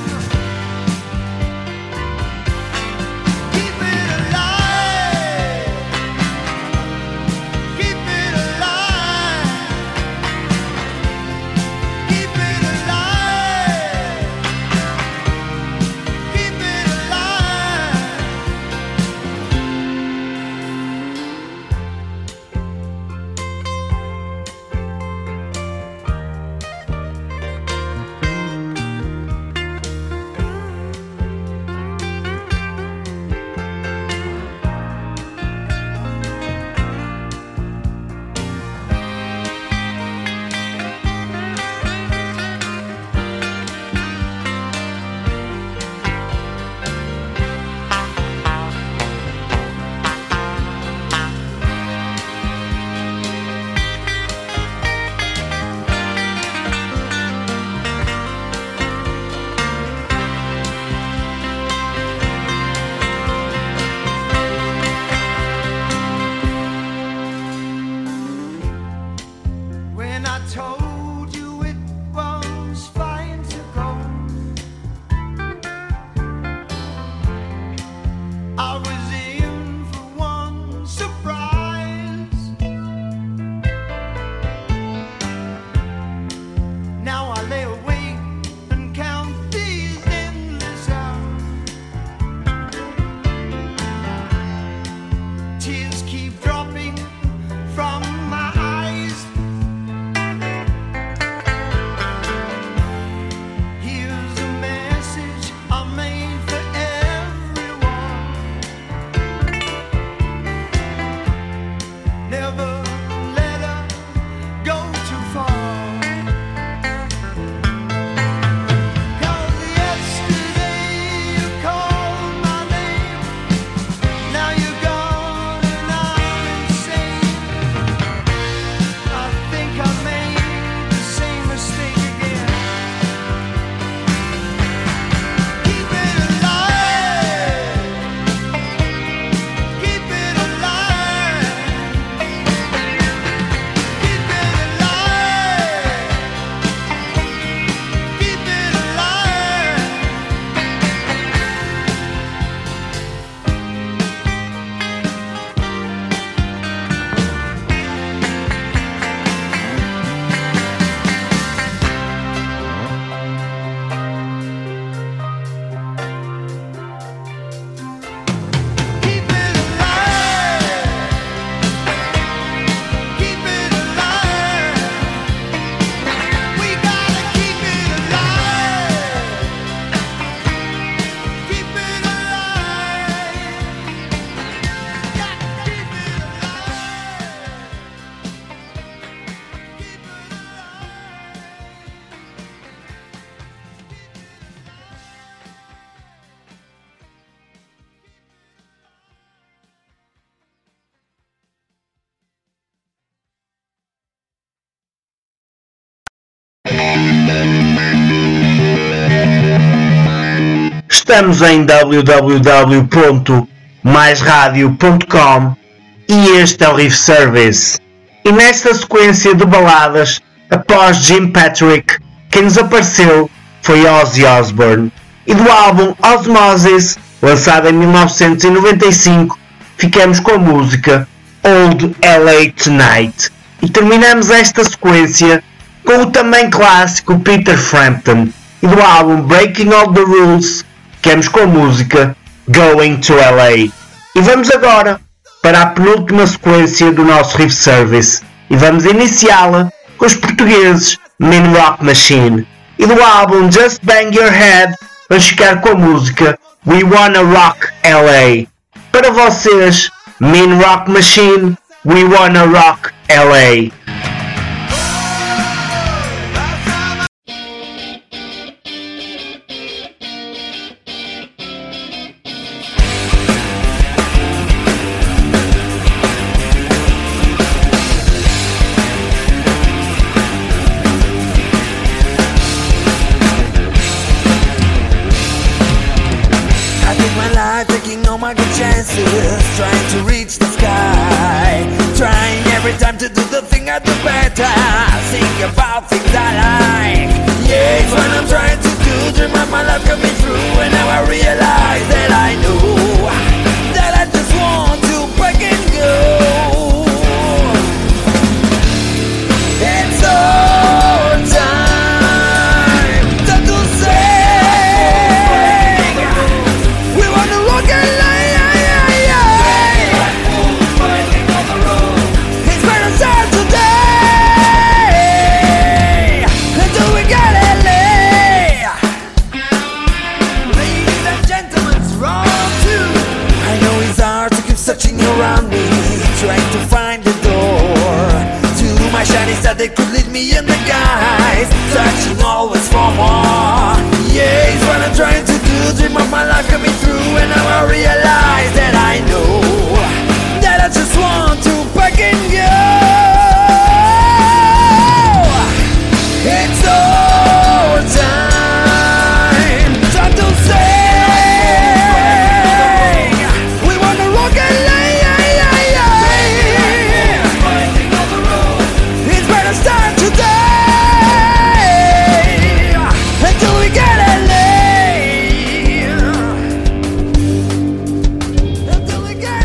Keep it alive. Keep it alive. Keep it alive. Keep it alive. When I told you it was fine to go, I was in for one surprise. Now I lay awake and count these endless hours. Tears keep dropping from my eyes. Here's a message I made for everyone. Never let her go too far. 'Cause yesterday you called my name. Now you're gone and I'm insane. I think I made the same mistake again. Keep it alive. Keep it alive. Keep it alive. Keep it alive. Keep it alive. Keep it alive. We gotta keep it alive. Keep it alive. Got to keep it alive. Keep it Estamos em www.maisradio.com e este é o Riff Service. E nesta sequência de baladas, após Jim Patrick, quem nos apareceu foi Ozzy Osbourne. E do álbum Osmosis, lançado em 1995, ficamos com a música Old LA Tonight. E terminamos esta sequência com o também clássico Peter Frampton. E do álbum Breaking All the Rules, ficamos com a música Going to LA. E vamos agora para a penúltima sequência do nosso Riff Service. E vamos iniciá-la com os portugueses Mean Rock Machine. E do álbum Just Bang Your Head, Vamos ficar com a música We Wanna Rock LA. Para vocês, Mean Rock Machine, We Wanna Rock LA. Taking all my good chances, trying to reach the sky, trying every time to do the thing I do better, think about things I like. Yeah, it's what I'm trying to do, dream of my life coming through, and now I realize that I know that I just want to break and go. It's all time to say we wanna rock and it's better start today until we get LA. Ladies and gentlemen, it's wrong too. I know it's hard to keep searching around me, trying to find the door to my shiny star that could lead me in the guise, searching always for more. Yeah, it's what I'm trying to do, dream of my life coming through, and now I realize that I know that I just want to back and go. It's all time to say we wanna rock and lay. It's better start today until we get LA. Until we get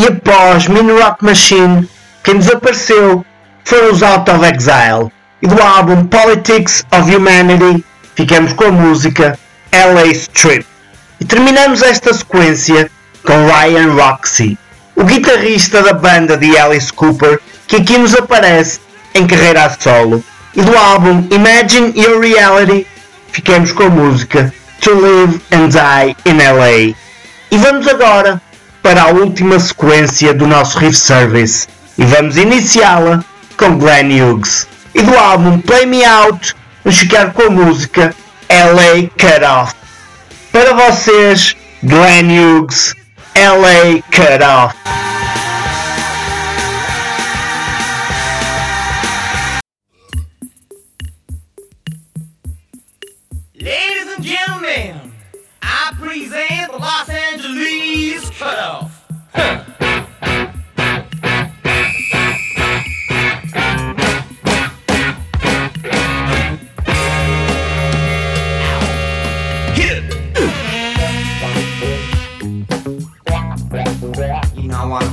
e após Mini Rock Machine, quem desapareceu foram os Out of Exile, e do álbum Politics of Humanity ficamos com a música LA Strip. E terminamos esta sequência com Ryan Roxy, o guitarrista da banda de Alice Cooper, que aqui nos aparece em carreira a solo, e do álbum Imagine Your Reality ficamos com a música To Live and Die in LA. E vamos agora para a última sequência do nosso Riff Service, e vamos iniciá-la com Glenn Hughes, e do álbum Play Me Out vamos ficar com a música LA Cut Off. Para vocês, Glenn Hughes, LA Cut Off. Ladies and gentlemen, I present the Los Angeles Cutoff. Hit it. You know what?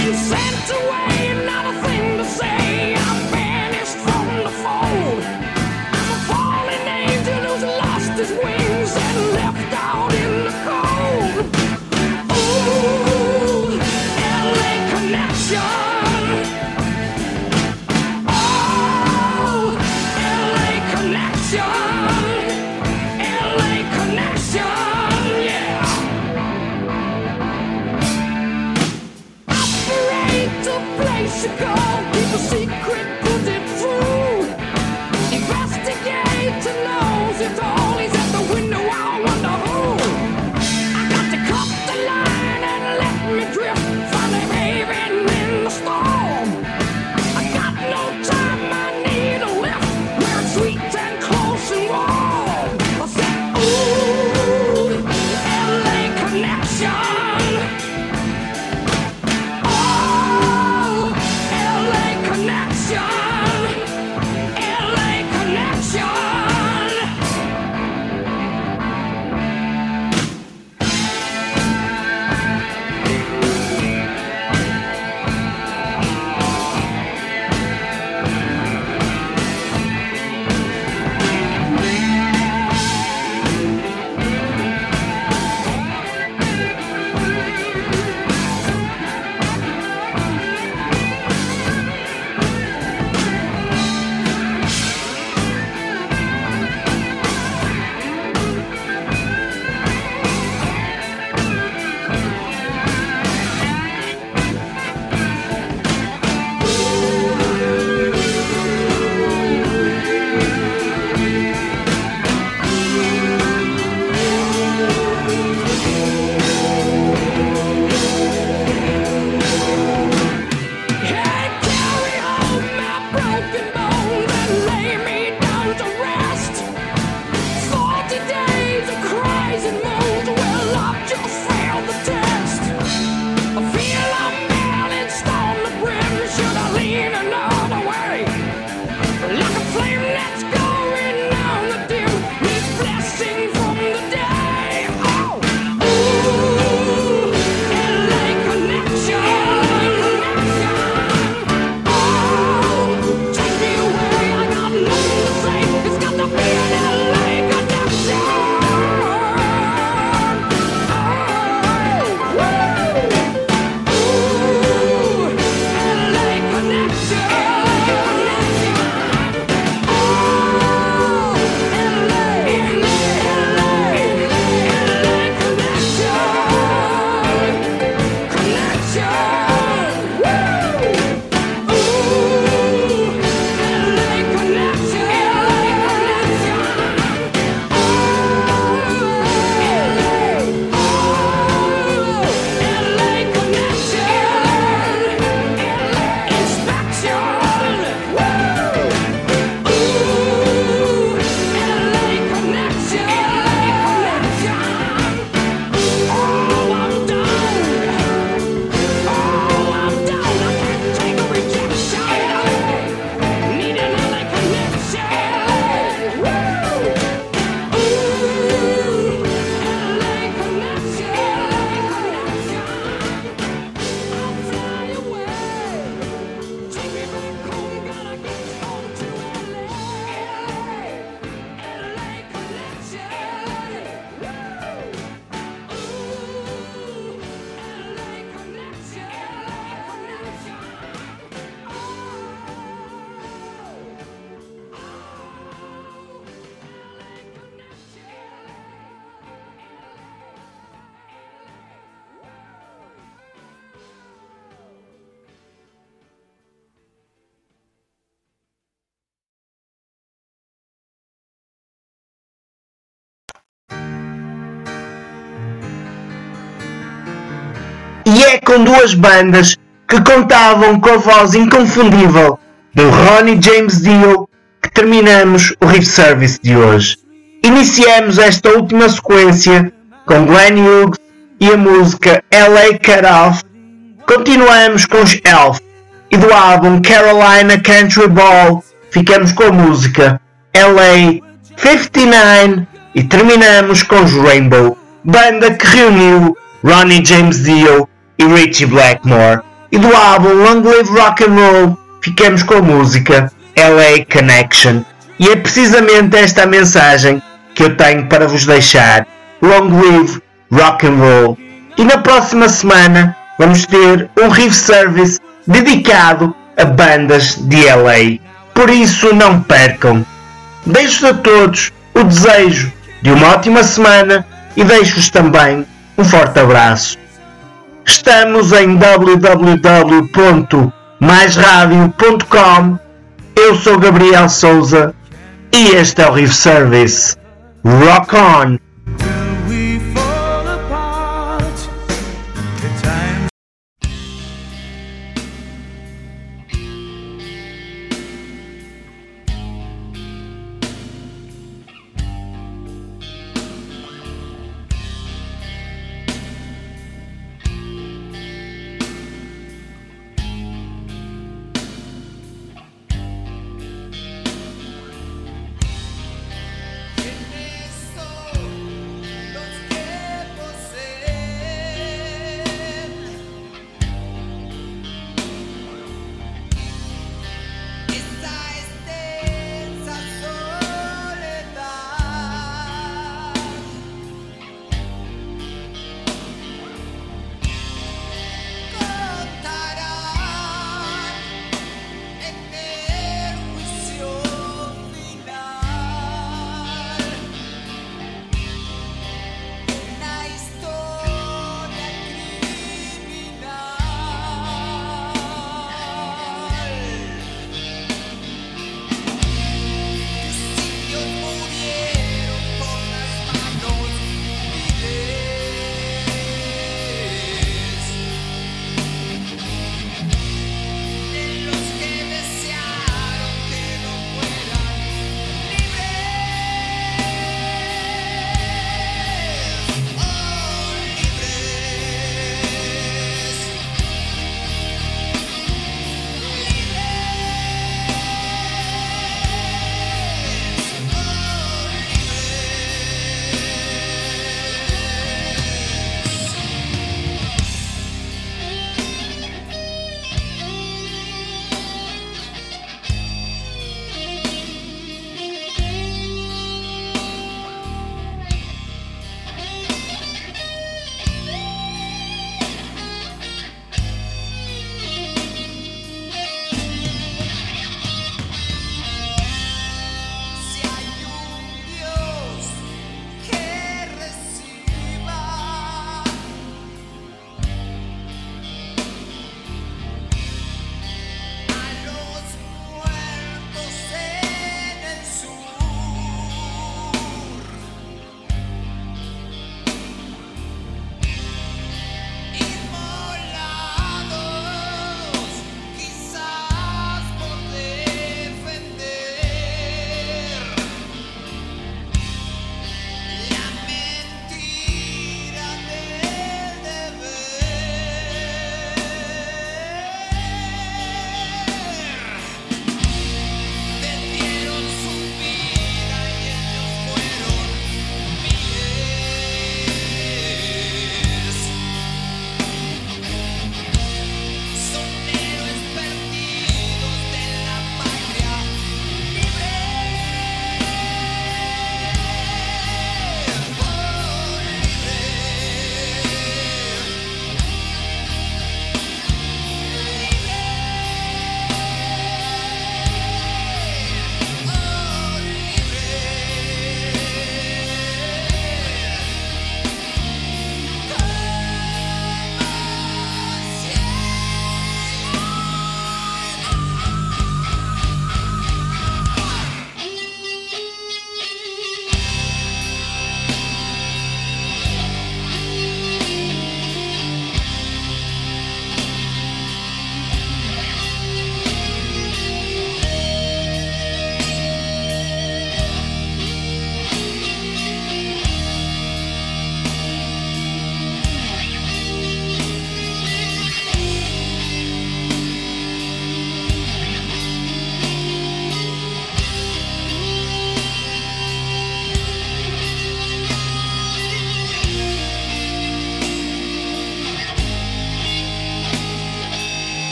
been sent away, not a thing to say. I'm banished from the fold. I'm a fallen angel who's lost his wings and left out in the cold. Ooh, LA Connection. Oh, LA Connection. LA Connection, yeah. Operate the place you go. Keep a secret, put it through. Investigate to knows it all. He's at the window, I wonder who. I got to cut the line and let me drift. Find a haven in the storm. I got no time, I need a lift. Where it's sweet and close and warm. I said, ooh, LA Connection. Oh, LA Connection. LA Connection. Hey, carry home my broken bones and lay me down to rest. 40 days of cries and moans, well, I've just failed the test. I feel I'm balanced on the brim, should I lean another way? Like a flame that's going down the dim, needs blessing from the day. Oh, ooh, LA Connection. Oh, take me away, I got nothing to say. It's got to be an LA Connection. Oh, woo. Ooh, LA Connection. E é com duas bandas que contavam com a voz inconfundível do Ronnie James Dio que terminamos o Riff Service de hoje. Iniciamos esta última sequência com Glenn Hughes e a música LA Cut Off. Continuamos com os Elf e do álbum Carolina Country Ball ficamos com a música LA 59 e terminamos com os Rainbow, banda que reuniu Ronnie James Dio e Ritchie Blackmore. e do álbum Long Live Rock and Roll ficamos com a música LA Connection. E é precisamente esta a mensagem que eu tenho para vos deixar. Long Live Rock and Roll. E na próxima semana vamos ter um Riff Service dedicado a bandas de LA. Por isso não percam. Deixo-vos a todos o desejo de uma ótima semana e deixo-vos também um forte abraço. Estamos em www.maisradio.com. Eu sou Gabriel Souza e este é o Riff Service. Rock on!